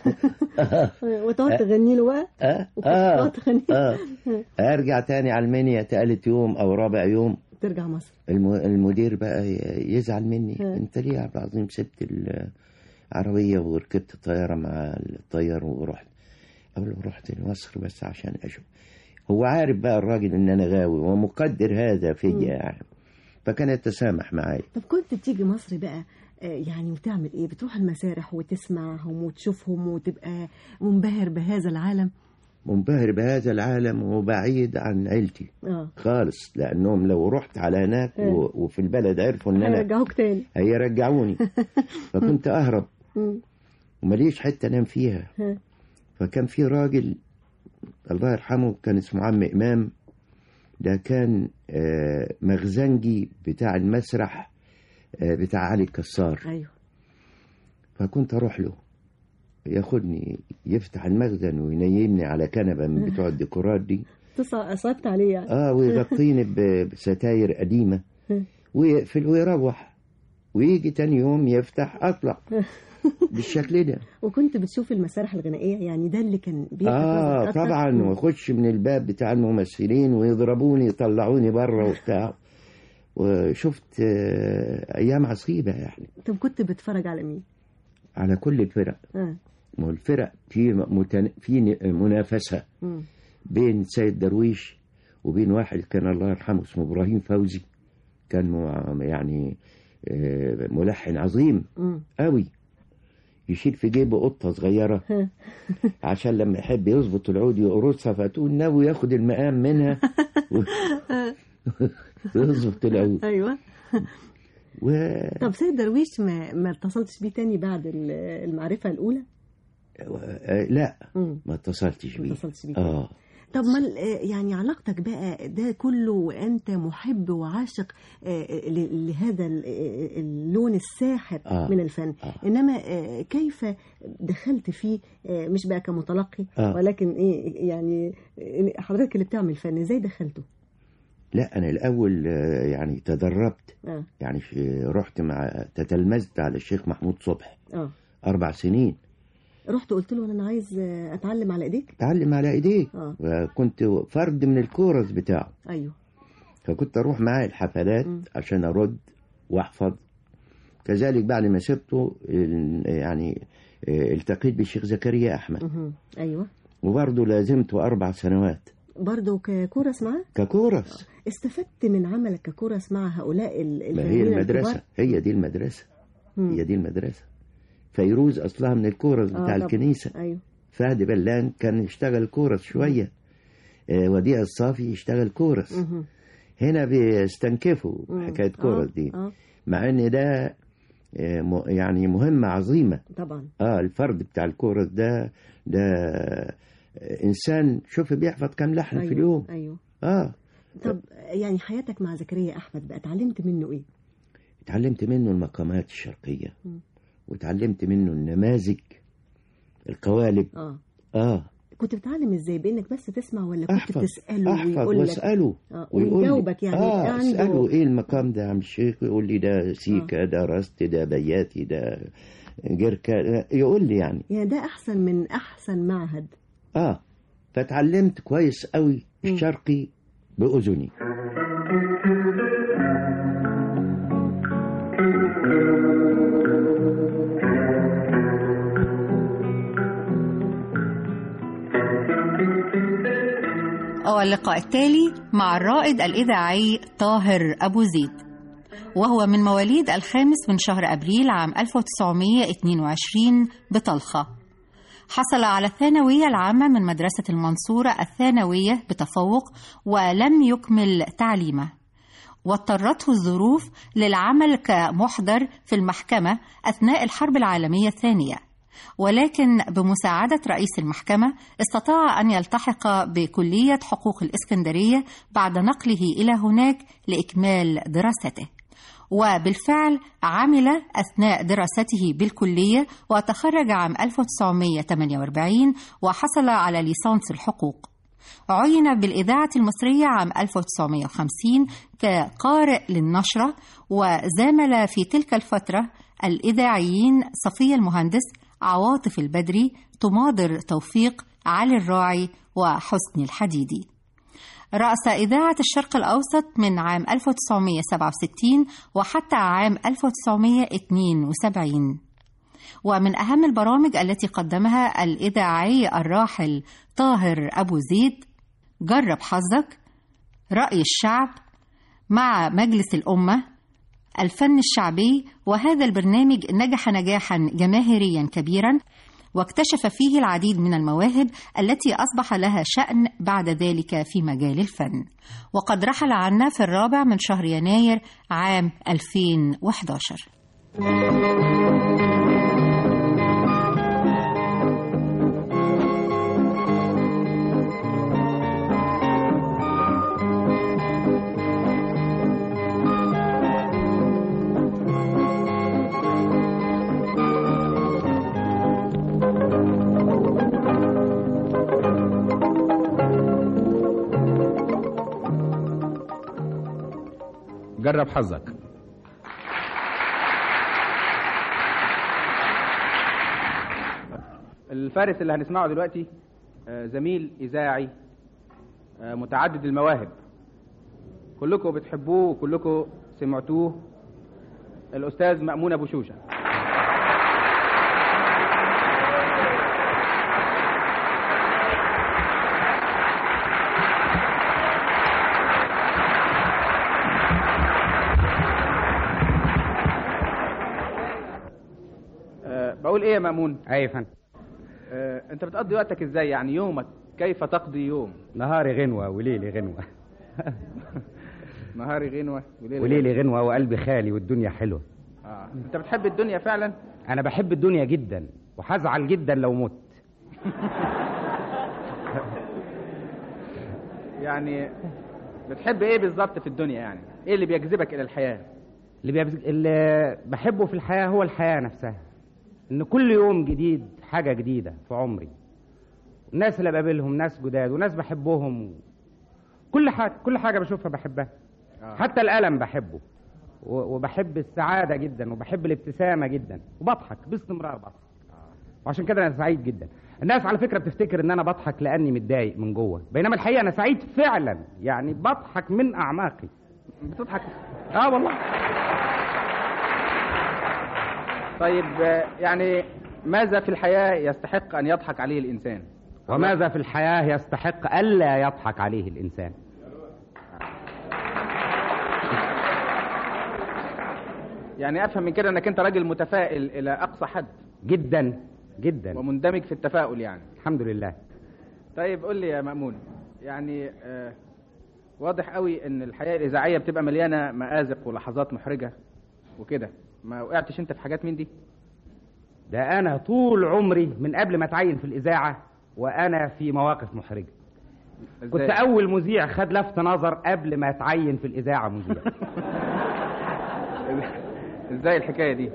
R: وتقعد تغني له بقى؟
S: اه اه, آه. ارجع تاني على المنيا تالت يوم او رابع يوم
R: ترجع مصر.
S: المدير بقى يزعل مني. ها. انت ليه يا عبد العظيم سبت العربيه وركبت الطياره مع الطيار ورحت؟ اقول له رحت مصر بس عشان اشوف. هو عارف بقى الراجل ان انا غاوي ومقدر هذا فيا يعني، فكان يتسامح معايا.
R: طب كنت بتيجي مصر بقى يعني وتعمل ايه؟ بتروح المسارح وتسمعهم وتشوفهم وتبقى منبهر بهذا العالم؟
S: منبهر بهذا العالم وبعيد عن عيلتي آه. خالص، لانهم لو رحت على هناك آه. وفي البلد عرفوا ان انا
R: هيرجعوك تاني
S: هيرجعوني. فكنت اهرب ومليش حته انام فيها. فكان في راجل الله يرحمه كان اسمه عم امام، ده كان مخزنجي بتاع المسرح بتاع علي الكسار.
R: ايوه.
S: فكنت اروح له ياخدني يفتح المخزن وينيمني على كنبه من بتوع الديكورات دي.
R: تصعبت عليه يعني.
S: اه ويغطيني بستاير قديمه ويقفل ويروح ويجي تاني يوم يفتح اطلع بالشكل ده.
R: وكنت بتشوف المسارح الغنائيه يعني ده اللي كان بيلفت
S: اه طبعا، واخش من الباب بتاع الممثلين ويضربوني يطلعوني بره وبتاع. وشفت ايام عصيبه يعني.
R: طب كنت بتتفرج على مين؟
S: على كل الفرق.
R: اه
S: ما الفرق في متن... في منافسه م. بين سيد درويش وبين واحد كان الله يرحمه اسمه ابراهيم فوزي، كان م... يعني ملحن عظيم م. قوي، يشيل في جيبه قطه صغيره عشان لما يحب يظبط العود يقرصها فتقول ناوي ياخد المقام منها ويظبط العود.
R: ايوه.
S: و...
R: طب سيد درويش ما ما اتصلتش بيه تاني بعد المعرفه الاولى؟
S: لا م. ما اتصلتش بيه.
R: ما اتصلتش بيه.
S: اه
R: طب ما يعني علاقتك بقى ده كله وانت محب وعاشق لهذا اللون الساحر آه. من الفن آه. انما كيف دخلت فيه مش بقى كمتلقي آه. ولكن ايه يعني حضرتك اللي بتعمل فن ازاي دخلته؟
S: لا انا الاول يعني تدربت آه. يعني رحت مع تتلمذت على الشيخ محمود صبحي آه. اربع سنين.
R: رحت قلت له انا عايز اتعلم على ايديك؟
S: اتعلم على ايديك.
R: آه.
S: وكنت فرد من الكورس بتاعه.
R: ايوه.
S: فكنت اروح معاه الحفلات م. عشان ارد واحفظ. كذلك بعد ما سبته يعني التقيت بالشيخ زكريا احمد.
R: م- ايوه.
S: وبرضه لازمته اربع سنوات.
R: برضه ككورس معاه؟
S: ككورس.
R: استفدت من عملك ككورس مع هؤلاء الفنانين؟
S: ما هي المدرسه الكبار؟ هي دي المدرسه. م. هي دي المدرسه. فيروز اصلها من الكورس بتاع آه الكنيسه.
R: ايوه.
S: فهد بلان كان يشتغل كورس شويه. آه وديع الصافي يشتغل كورس. م- هنا بيستنكفوا حكايه كورس دي.
R: آه.
S: مع ان ده آه يعني مهمه عظيمه
R: طبعا.
S: اه الفرد بتاع الكورس ده ده انسان شوف بيحفظ كام لحن
R: أيوة.
S: في اليوم.
R: ايوه.
S: اه
R: طب يعني حياتك مع زكريا احمد بقى اتعلمت منه ايه؟
S: اتعلمت منه المقامات الشرقيه. م. وتعلمت منه النماذج القوالب.
R: اه
S: اه
R: كنت بتعلم ازاي؟ بانك بس تسمع ولا كنت
S: أحفظ.
R: بتساله
S: ويقول لك
R: واساله
S: آه
R: ويجاوبك يعني؟
S: اه عنده... اساله ايه المقام ده يا عم الشيخ، يقول لي ده سيكا آه. ده راست ده بياتي ده جركا، يقول لي يعني
R: يعني ده احسن من احسن معهد.
S: اه فتعلمت كويس قوي الشرقي باذني.
I: واللقاء التالي مع الرائد الإذاعي طاهر أبو زيد، وهو من مواليد الخامس من شهر أبريل عام ألف وتسعمائة واثنين وعشرين بطلخة. حصل على الثانوية العامة من مدرسة المنصورة الثانوية بتفوق ولم يكمل تعليمه، واضطرته الظروف للعمل كمحضر في المحكمة أثناء الحرب العالمية الثانية، ولكن بمساعدة رئيس المحكمة استطاع أن يلتحق بكلية حقوق الإسكندرية بعد نقله إلى هناك لإكمال دراسته. وبالفعل عمل أثناء دراسته بالكلية وتخرج عام ألف وتسعمائة وثمانية وأربعين وحصل على ليسانس الحقوق. عين بالإذاعة المصرية عام ألف وتسعمائة وخمسين كقارئ للنشرة، وزامل في تلك الفترة الإذاعيين صفية المهندس، عواطف البدري، تماضر توفيق، علي الراعي، وحسني الحديدي. رأس إذاعة الشرق الأوسط من عام ألف وتسعمائة وسبعة وستين وحتى عام ألف وتسعمائة واثنين وسبعين. ومن أهم البرامج التي قدمها الإذاعي الراحل طاهر أبو زيد جرب حظك، رأي الشعب، مع مجلس الأمة، الفن الشعبي، وهذا البرنامج نجح نجاحا جماهيريا كبيرا، واكتشف فيه العديد من المواهب التي أصبح لها شأن بعد ذلك في مجال الفن. وقد رحل عنا في الرابع من شهر يناير عام ألفين وأحد عشر.
C: جرب حظك.
T: الفارس اللي هنسمعه دلوقتي زميل إذاعي متعدد المواهب، كلكم بتحبوه وكلكم سمعتوه، الأستاذ مأمون أبو شوشة. بقول ايه يا مأمون؟
U: ايوه يا فندم.
T: آه، انت بتقضي وقتك ازاي؟ يعني يومك كيف تقضي يوم؟
U: نهاري غنوة وليلي غنوة.
T: نهاري غنوة وليلي,
U: وليلي غنوة وقلبي خالي والدنيا حلوة.
T: اه انت بتحب الدنيا فعلا؟
U: انا بحب الدنيا جدا وهزعل جدا لو مت.
T: يعني بتحب ايه بالظبط في الدنيا؟ يعني ايه اللي بيجذبك الى الحياة؟
U: اللي, بيبز... اللي بحبه في الحياة هو الحياة نفسها، ان كل يوم جديد حاجة جديدة في عمري، الناس اللي بقابلهم ناس جداد وناس بحبهم، كل حاجة كل حاجة بشوفها بحبها. آه. حتى الألم بحبه، وبحب السعادة جدا، وبحب الابتسامة جدا، وبضحك باستمرار بضحك. آه. وعشان كده أنا سعيد جدا. الناس على فكرة بتفتكر ان انا بضحك لاني متضايق من جوه، بينما الحقيقة انا سعيد فعلا، يعني بضحك من اعماقي.
T: بتضحك؟
U: اه والله.
T: طيب يعني ماذا في الحياة يستحق أن يضحك عليه الإنسان؟
U: وماذا في الحياة يستحق ألا يضحك عليه الإنسان؟
T: يعني أفهم من كده أنك أنت راجل متفائل إلى أقصى حد.
U: جدا جدا.
T: ومندمج في التفاؤل يعني.
U: الحمد لله.
T: طيب قول لي يا مأمون، يعني آه واضح قوي أن الحياة الإذاعية بتبقى مليانة مآزق ولحظات محرجة وكده، ما وقعتش انت في حاجات من دي؟
U: ده انا طول عمري من قبل ما اتعين في الاذاعه وانا في مواقف محرجه. إزاي؟ كنت اول مذيع خد لفت نظر قبل ما اتعين في الاذاعه مذيع.
T: ازاي الحكايه دي؟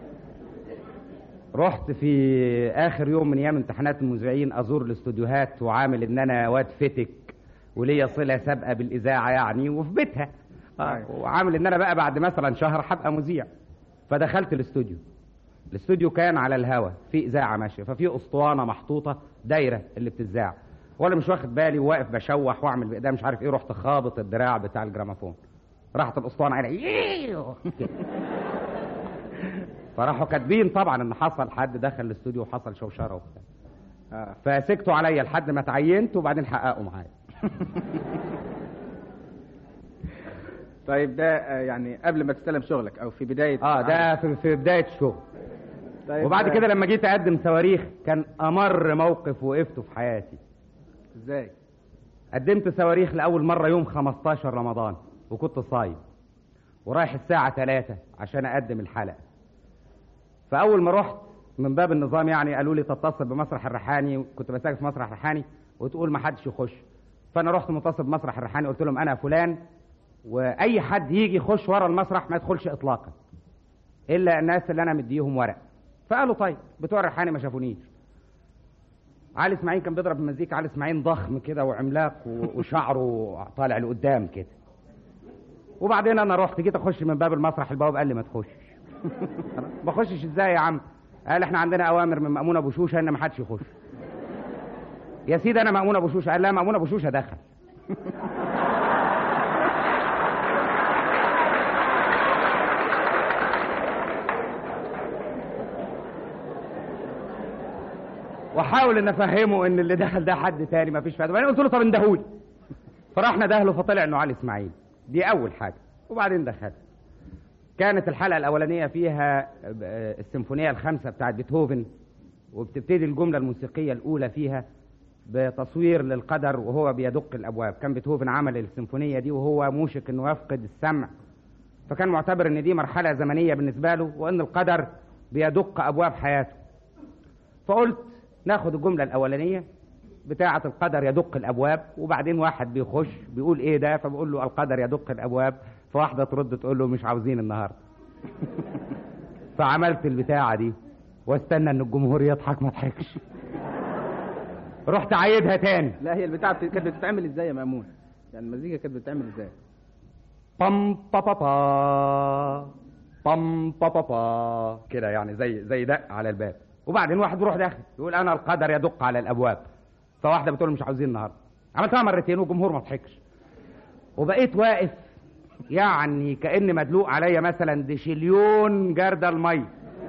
U: رحت في اخر يوم من ايام امتحانات المذيعين ازور الاستوديوهات، وعامل ان انا واد فتك وليا صله سابقه بالاذاعه يعني، وفي بيتها. آه. وعامل ان انا بقى بعد مثلا شهر هبقى مذيع. فدخلت الاستوديو، الاستوديو كان على الهوا، في اذاعه ماشيه، ففي اسطوانه محطوطه دايره اللي بتذاع، وانا مش واخد بالي وواقف بشوح واعمل بايديا مش عارف ايه، رحت خابط الدراع بتاع الجراموفون، راحت الاسطوانه عيني. فراحوا كاتبين طبعا ان حصل حد دخل الاستوديو وحصل شوشره وبتاع. آه. فسكتوا عليا لحد ما اتعينت، وبعدين حققوا معايا.
T: طيب ده آه، يعني قبل ما تستلم شغلك او في بدايه
U: اه ده في, في بدايه الشغل.
T: طيب
U: وبعد
T: آه،
U: كده لما جيت اقدم صواريخ كان امر موقف وقفته في حياتي.
T: ازاي؟
U: قدمت صواريخ لاول مره يوم خمستاشر رمضان وكنت صايم ورايح الساعه ثلاثة عشان اقدم الحلقه. فاول ما رحت من باب النظام يعني قالوا لي تتصل بمسرح الريحاني، وكنت بسجل في مسرح الريحاني، وتقول ما حدش يخش. فانا رحت متصل بمسرح الريحاني قلت لهم انا فلان، واي حد يجي يخش ورا المسرح ما يدخلش اطلاقا الا الناس اللي انا مديهم ورق. فقالوا طيب. بتوع الريحاني ما شافونيش. علي اسماعيل كان بيضرب المزيكا. علي اسماعيل ضخم كده وعملاق وشعره طالع لقدام كده. وبعدين انا رحت جيت اخش من باب المسرح، البواب قال لي ما تخشش. ما اخشش ازاي يا عم؟ قال احنا عندنا اوامر من مأمون ابو شوشه ان ما حدش يخش. يا سيدي انا مأمون ابو شوشه. قال لا مأمون ابو شوشه دخل. واحاول ان افهمه ان اللي دخل ده حد تاني ما فيش فايده. بعدين قلت له طب اندهولي. فرحنا دهله فطلع انه علي اسماعيل. دي اول حاجه. وبعدين دخل. كانت الحلقه الاولانيه فيها السيمفونيه الخامسه بتاعت بيتهوفن، وبتبتدي الجمله الموسيقيه الاولى فيها بتصوير للقدر وهو بيدق الابواب. كان بيتهوفن عمل السيمفونيه دي وهو موشك انه يفقد السمع، فكان معتبر ان دي مرحله زمنيه بالنسبه له وان القدر بيدق ابواب حياته. فقلت ناخد الجمله الاولانيه بتاعه القدر يدق الابواب، وبعدين واحد بيخش بيقول ايه ده، فبقول له القدر يدق الابواب، فواحده ترد تقول له مش عاوزين النهارده. فعملت البتاعه دي واستنى ان الجمهور يضحك، ما ضحكش. رحت عايدها تاني.
T: لا هي البتاعه بت... كانت بتتعمل ازاي يا مأمون؟ يعني المزيكا كانت بتتعمل ازاي؟
U: بام با با با بام با با با كده، يعني زي زي دق على الباب. وبعدين واحد بيروح داخل يقول انا القدر يدق على الابواب، فواحده بتقول مش عاوزين النهارده. عملتها مرتين والجمهور ما ضحكش. وبقيت واقف يعني كأن مدلوق عليا مثلا دشليون جردل المي،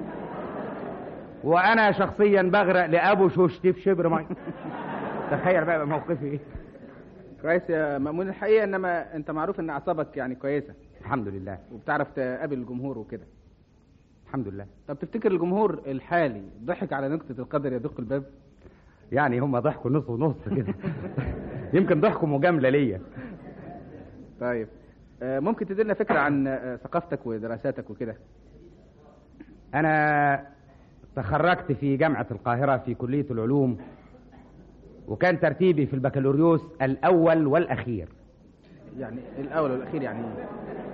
U: وانا شخصيا بغرق لابو شوشتي في شبر مي. تخيل بقى موقفي ايه.
T: كويس يا مأمون الحقيقه، انما انت معروف ان اعصابك يعني كويسه
U: الحمد لله،
T: وبتعرف تقابل الجمهور وكده
U: الحمد لله.
T: طب تفتكر الجمهور الحالي ضحك على نكته القدر يدق الباب؟
U: يعني هم ضحكوا نص ونص كده. يمكن ضحكوا مجامله ليا.
T: طيب ممكن تدينا فكره عن ثقافتك ودراساتك وكده؟
U: انا تخرجت في جامعه القاهره في كليه العلوم، وكان ترتيبي في البكالوريوس الاول والاخير.
T: يعني الاول والاخير يعني ايه؟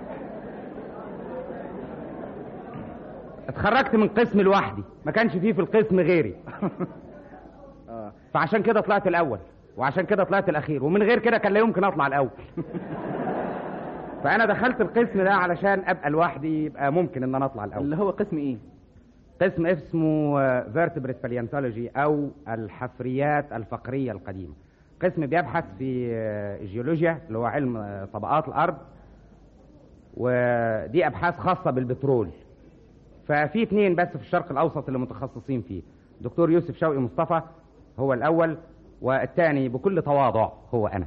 U: اتخرجت من قسم لوحدي، ما كانش فيه في القسم غيري.
T: اه
U: فعشان كده طلعت الاول، وعشان كده طلعت الاخير، ومن غير كده كان لا يمكن اطلع الاول. فانا دخلت القسم ده علشان ابقى لوحدي، يبقى ممكن ان انا اطلع الاول.
T: اللي هو قسم ايه؟
U: قسم اسمه فيرتبريت باليونتولوجي او الحفريات الفقريه القديمه. قسم بيبحث في الجيولوجيا اللي هو علم طبقات الارض، ودي ابحاث خاصه بالبترول. ففي اثنين بس في الشرق الاوسط اللي متخصصين فيه، دكتور يوسف شوقي مصطفى هو الاول، والثاني بكل تواضع هو انا.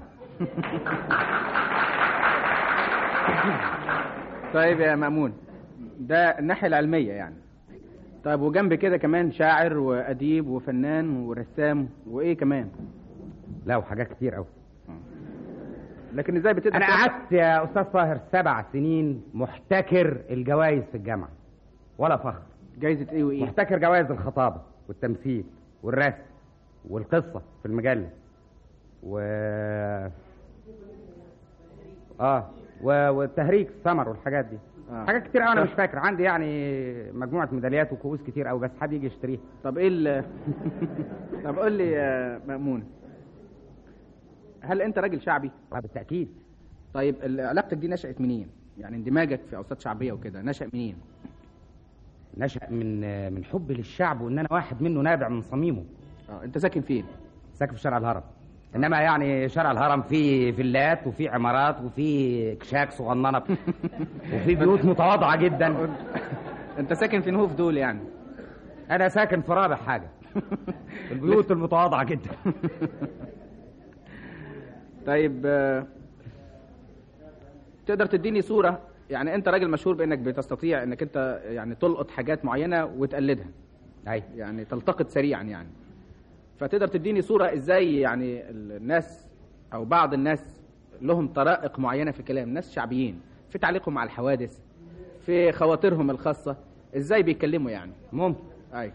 T: طيب يا مأمون، ده الناحيه العلميه يعني. طيب وجنب كده كمان شاعر واديب وفنان ورسام وايه كمان؟
U: لا وحاجات كتير قوي.
T: لكن ازاي بتقدر؟
U: انا قعدت يا استاذ طاهر سبع سنين محتكر الجوائز في الجامعه، ولا فخر.
T: جايزه ايه وايه؟
U: محتكر جوائز الخطابه والتمثيل والرسم والقصه في المجله و اه و... والتهريج السمر والحاجات دي. آه. حاجات كتير قوي انا مش فاكر. عندي يعني مجموعه ميداليات وكؤوس كتير قوي، بس حد يجي يشتريها.
T: طب ايه ال... طب قول لي يا مأمون، هل انت راجل شعبي؟
U: اه بالتاكيد.
T: طيب علاقتك دي نشأت منين؟ يعني اندماجك في اوساط شعبيه وكده نشأ منين؟
U: نشأ من من حب للشعب، وان انا واحد منه نابع من صميمه.
T: اه انت ساكن فين؟
U: ساكن في شارع الهرم. انما يعني شارع الهرم فيه فيلات وفي عمارات وفي كشاك صغننه وفي بيوت متواضعه جدا.
T: انت ساكن في نهوف دول يعني؟
U: انا ساكن في رابع حاجه. البيوت المتواضعه جدا.
T: طيب آه، تقدر تديني صورة؟ يعني انت راجل مشهور بانك بتستطيع انك انت يعني تلقط حاجات معينة وتقلدها.
U: اي
T: يعني تلتقط سريعا يعني. فتقدر تديني صورة ازاي يعني الناس او بعض الناس لهم طرائق معينة في الكلام، ناس شعبيين في تعليقهم على الحوادث، في خواطرهم الخاصة، ازاي بيتكلموا يعني؟
U: ممكن.
T: اي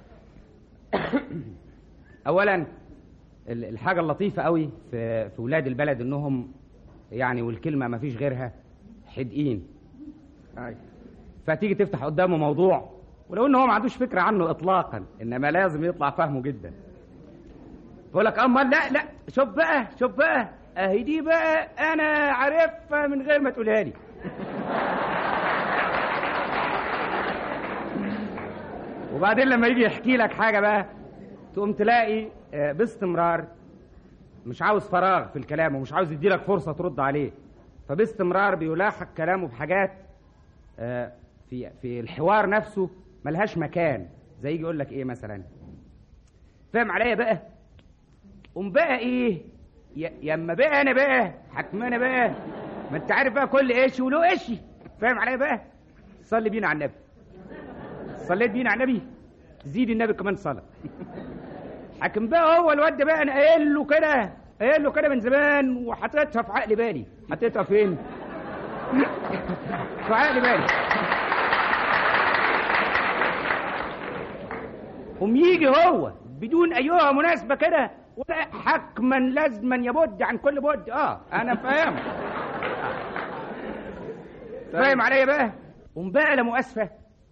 U: اولا الحاجة اللطيفة قوي في في ولاد البلد انهم يعني والكلمة ما فيش غيرها حدقين.
T: اي
U: فتيجي تفتح قدامه موضوع ولو ان هو ما عندوش فكرة عنه اطلاقا، انما لازم يطلع فاهمه جدا. بقول لك اما لا لا شوف بقى شوف بقى اهي دي بقى انا عارفها من غير ما تقولها لي. وبعدين لما يجي يحكي لك حاجة بقى تقوم تلاقي باستمرار مش عاوز فراغ في الكلام ومش عاوز يديلك فرصة ترد عليه، فباستمرار بيلاحق كلامه بحاجات في في الحوار نفسه ملهاش مكان. زي يجي يقول لك ايه مثلا، فاهم عليا بقى؟ قوم بقى ايه يا اما بقى انا بقى حكم انا بقى، ما انت عارف بقى كل ايش وله ايش، فاهم عليا بقى؟ صلي بينا على النبي. صليت بينا على النبي، زيد النبي كمان صلاه. حكم بقى هو الواد بقى انا قايل له كده قايل له كده من زمان وحطيتها في عقل بالي. حطيتها فين؟ في عقل بالي. قوم يجي هو بدون ايها مناسبه كده ولا حكما لازما يبد عن كل بد. اه انا فاهم. فاهم عليا بقى؟ قوم بقى لا مؤاسفه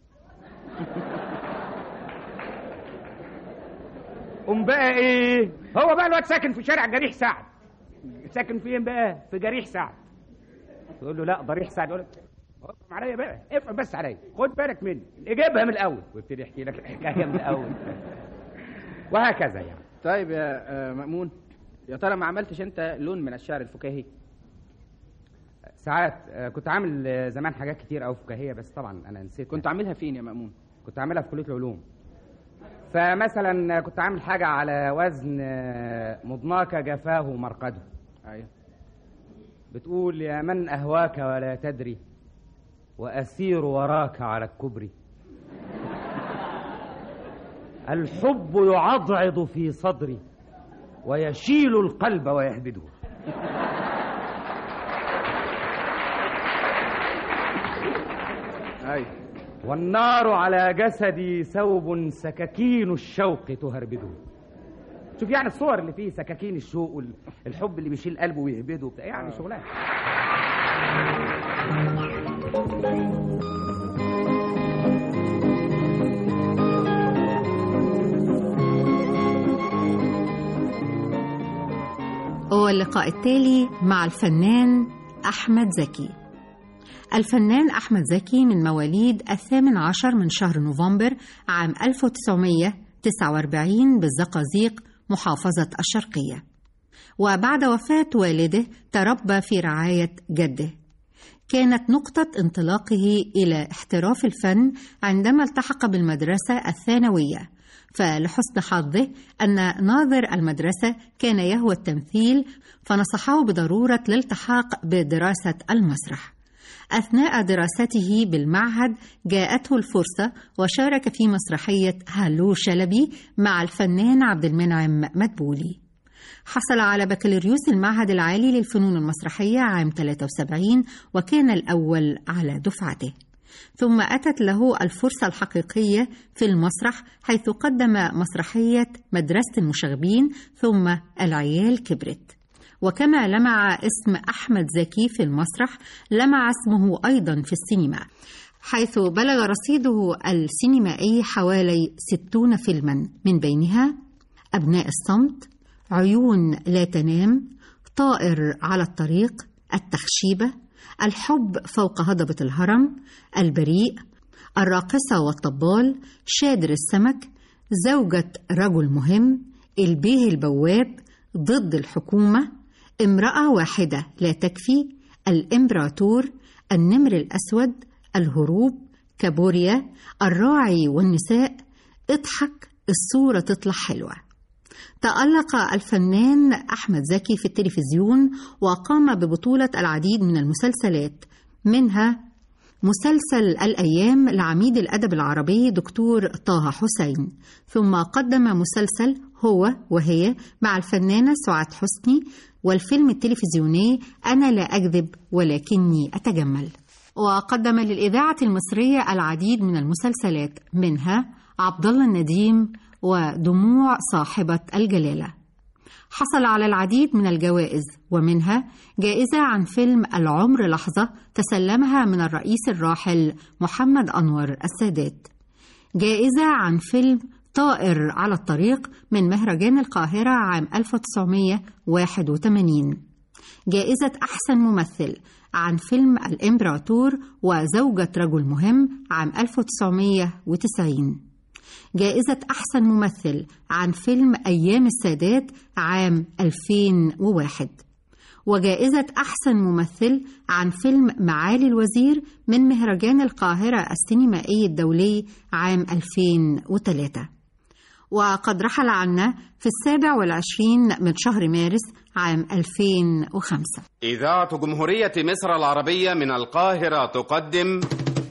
U: قوم بقى ايه، هو بقى الواد ساكن في شارع جريح سعد. ساكن فين بقى؟ في جريح سعد. تقول له لا ضريح سعد، يقول لك افهم عليا بقى، افهم بس عليا، خد بالك مني، اجيبها من الاول، وابتدي يحكي لك الحكايه من الاول. وهكذا يعني.
T: طيب يا مأمون، يا ترى ما عملتش انت لون من الشعر الفكاهي؟
U: ساعات كنت عامل زمان حاجات كتير قوي فكاهيه، بس طبعا انا نسيت.
T: كنت عاملها فين يا مأمون؟
U: كنت عاملها في كليه العلوم. فمثلا كنت عامل حاجه على وزن مضناك جفاه مرقده.
T: ايوه.
U: بتقول يا من اهواك ولا تدري واسير وراك على الكبري، الحب يعضعض في صدري ويشيل القلب ويهبده.
T: أي.
U: والنار على جسدي ثوب سكاكين الشوق تهربده. شوف يعني الصور اللي فيه سكاكين الشوق والحب اللي بيشيل قلبه ويهبده يعني شغلانه.
I: واللقاء التالي مع الفنان أحمد زكي. الفنان أحمد زكي من مواليد الثامن عشر من شهر نوفمبر عام ألف وتسعمائة وتسعة وأربعين بالزقازيق محافظة الشرقية، وبعد وفاة والده تربى في رعاية جده. كانت نقطة انطلاقه إلى احتراف الفن عندما التحق بالمدرسة الثانوية، فلحسن حظه أن ناظر المدرسة كان يهوى التمثيل فنصحه بضرورة الالتحاق بدراسة المسرح. أثناء دراسته بالمعهد جاءته الفرصة وشارك في مسرحية هالو شلبي مع الفنان عبد المنعم مدبولي. حصل على بكالوريوس المعهد العالي للفنون المسرحية عام ثلاثة وسبعين وكان الأول على دفعته. ثم أتت له الفرصة الحقيقية في المسرح حيث قدم مسرحية مدرسة المشاغبين ثم العيال كبرت. وكما لمع اسم أحمد زكي في المسرح لمع اسمه أيضا في السينما، حيث بلغ رصيده السينمائي حوالي ستون فيلما، من بينها أبناء الصمت، عيون لا تنام، طائر على الطريق، التخشيبة، الحب فوق هضبة الهرم، البريء، الراقصة والطبال، شادر السمك، زوجة رجل مهم، البيه البواب، ضد الحكومة، امرأة واحدة لا تكفي، الإمبراطور، النمر الأسود، الهروب، كابوريا، الراعي والنساء، اضحك الصورة تطلع حلوة. تألق الفنان أحمد زكي في التلفزيون وقام ببطولة العديد من المسلسلات، منها مسلسل الأيام لعميد الأدب العربي دكتور طه حسين، ثم قدم مسلسل هو وهي مع الفنانة سعاد حسني، والفيلم التلفزيوني أنا لا أكذب ولكني أتجمل. وقدم للإذاعة المصرية العديد من المسلسلات، منها عبد الله النديم ودموع صاحبة الجلالة. حصل على العديد من الجوائز، ومنها جائزة عن فيلم العمر لحظة تسلمها من الرئيس الراحل محمد أنور السادات، جائزة عن فيلم طائر على الطريق من مهرجان القاهرة عام ألف وتسعمائة وواحد وثمانين، جائزة أحسن ممثل عن فيلم الإمبراطور وزوجة رجل مهم عام ألف وتسعمائة وتسعين، جائزة أحسن ممثل عن فيلم أيام السادات عام ألفين وواحد، وجائزة أحسن ممثل عن فيلم معالي الوزير من مهرجان القاهرة السينمائي الدولي عام ألفين وثلاثة. وقد رحل عنا في السابع والعشرين من شهر مارس عام ألفين وخمسة.
F: إذاعة جمهورية مصر العربية من القاهرة تقدم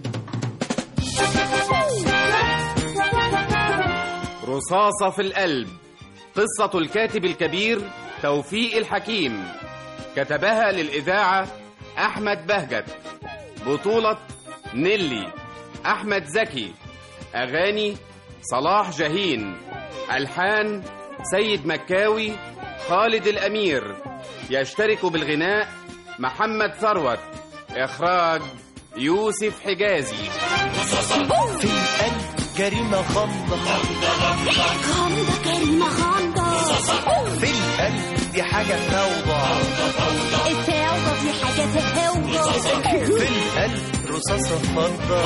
F: رصاصة في القلب، قصة الكاتب الكبير توفيق الحكيم، كتبها للإذاعة أحمد بهجت، بطولة نيلي، أحمد زكي، أغاني صلاح جاهين، ألحان سيد مكاوي، خالد الأمير، يشترك بالغناء محمد ثروت، إخراج يوسف حجازي.
K: في القلب جريمة غامضة
B: غامضة كريمة غامضة
K: في القلب دي حاجة فوضى
B: الفوضى دي حاجة تهوضى
K: في القلب رصاصة فضة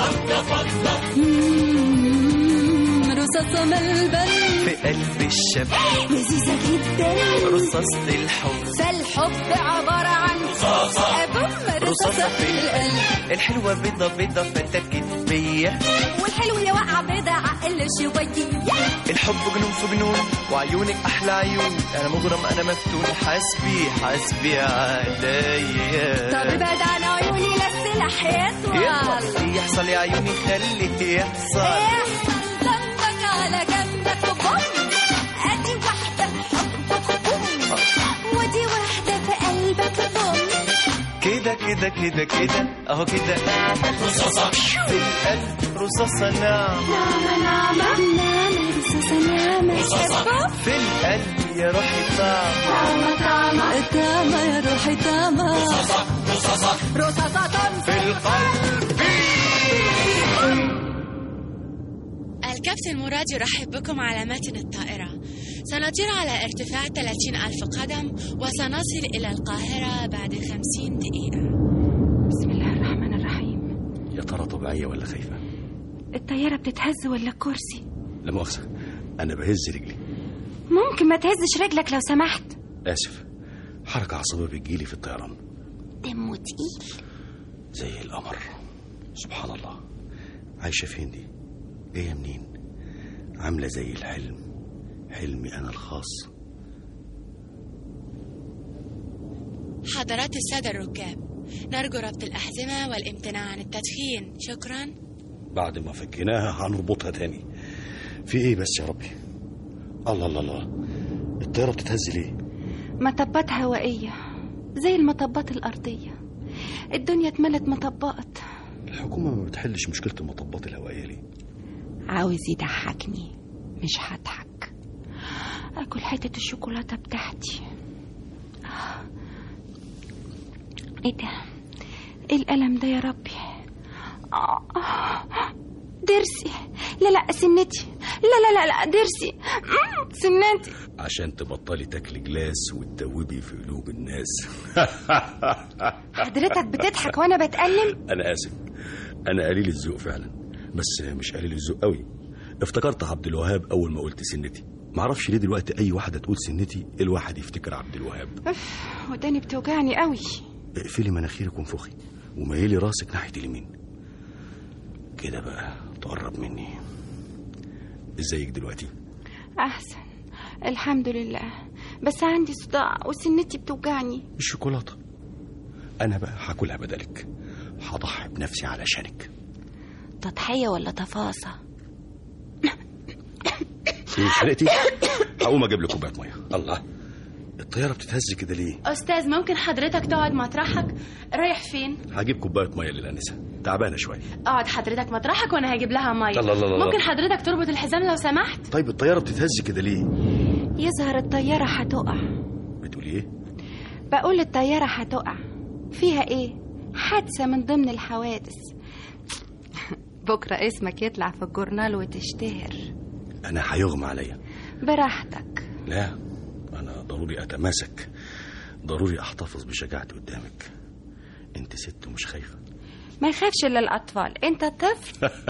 B: رصاصة ملبن
K: في قلب الشاب
B: لذيذة جدا
K: رصاصة الحب
B: فالحب عبارة عن رصاصة
K: رصاصة في القلب الحلوة بيضة بيضة فتكت بيا
B: والحلو يا وقع بيضة عقل شوية
K: الحب جنون في جنون وعيونك أحلى عيون أنا مغرم أنا مفتون حسبي حسبي عليا
B: طب ابعد عن عيوني للسلاح يطول
K: يحصل يا عيوني خليه يحصل
B: يحصل ذنبك على جنبك بوم ادي واحدة في حبك بوم ودي واحدة في قلبك بوم
K: كده كده كده كده اهو كده رصاصة في القلب رصاصة ناعمة
B: ناعمة ناعمة رصاصة ناعمة
K: رصاصة في القلب يا روحي طعمة
B: طعمة طعمة يا روحي طعمة
K: رصاصة رصاصة
B: رصاصة
K: في القلب.
V: الكابتن مراد يرحب بكم على متن الطائرة. سنطير على ارتفاع ثلاثين ألف قدم وسنصل إلى القاهرة بعد خمسين دقيقة.
D: بسم الله الرحمن الرحيم.
W: يا ترى طبيعية ولا خايفة؟
D: الطيارة بتتهز ولا الكرسي؟
W: لا مؤاخذة أنا بهز رجلي.
D: ممكن ما تهزش رجلك لو سمحت؟
W: آسف، حركة عصبية بتجيلي في الطيران.
B: دمه تقيل
W: زي القمر. سبحان الله، عايشة فين دي؟ جاية منين؟ عاملة زي الحلم، حلمي أنا الخاص.
V: حضرات السادة الركاب، نرجو ربط الأحزمة والامتناع عن التدخين، شكرا.
W: بعد ما فكيناها هنربطها تاني. في ايه بس يا ربي؟ الله الله الله، الطيارة بتتهز ليه؟
D: مطبات هوائية زي المطبات الأرضية، الدنيا اتملت مطبات.
W: الحكومة ما بتحلش مشكلة المطبات الهوائية ليه؟
D: عاوز يضحكني، مش هضحك. اكل حتة الشوكولاتة بتاعتي. ايه ده؟ ايه الألم ده يا ربي؟ ضرسي. لا لا سنتي. لا لا لا لا ضرسي سنتي.
W: عشان تبطلي تاكلي جلاس وتدوبي في قلوب الناس.
D: حضرتك بتضحك وانا بتألم؟
W: انا اسف، انا قليل الذوق فعلا، بس مش قليل الذوق قوي. افتكرت عبد الوهاب اول ما قلت سنتي. معرفش ليه دلوقتي اي واحده تقول سنتي الواحد يفتكر عبد الوهاب.
D: وداني بتوجعني قوي.
W: اقفلي مناخيرك وانفخي وميلي راسك ناحيه اليمين كده بقى تقرب مني. ازيك دلوقتي؟
D: احسن. الحمد لله، بس عندي صداع وسنتي بتوجعني.
W: الشوكولاتة أنا بقى هاكلها بدلك، هضحي بنفسي علشانك.
D: تضحية ولا تفاصة؟
W: ايه حرقتي؟ هقوم اجيب لك كوبايه ميه. الله، الطياره بتتهز كده ليه؟
V: أستاذ ممكن حضرتك تقعد مطرحك؟ رايح فين؟
W: هجيب كوبايه ميه للانسه، تعبانه شويه.
V: اقعد حضرتك مطرحك وانا هجيب لها ميه.
W: الله الله الله.
V: ممكن حضرتك تربط الحزام لو سمحت؟
W: طيب الطياره بتتهز كده ليه؟
D: يظهر الطيارة هتقع.
W: بتقولي ايه؟
D: بقول الطيارة هتقع. فيها ايه؟ حادثة من ضمن الحوادث. بكرة اسمك يطلع في الجورنال وتشتهر.
W: انا هيغمى عليا.
D: براحتك.
W: لا، انا ضروري اتماسك، ضروري احتفظ بشجاعتي قدامك. انت ست ومش خايفه.
D: ما يخافش الا الاطفال، انت طفل.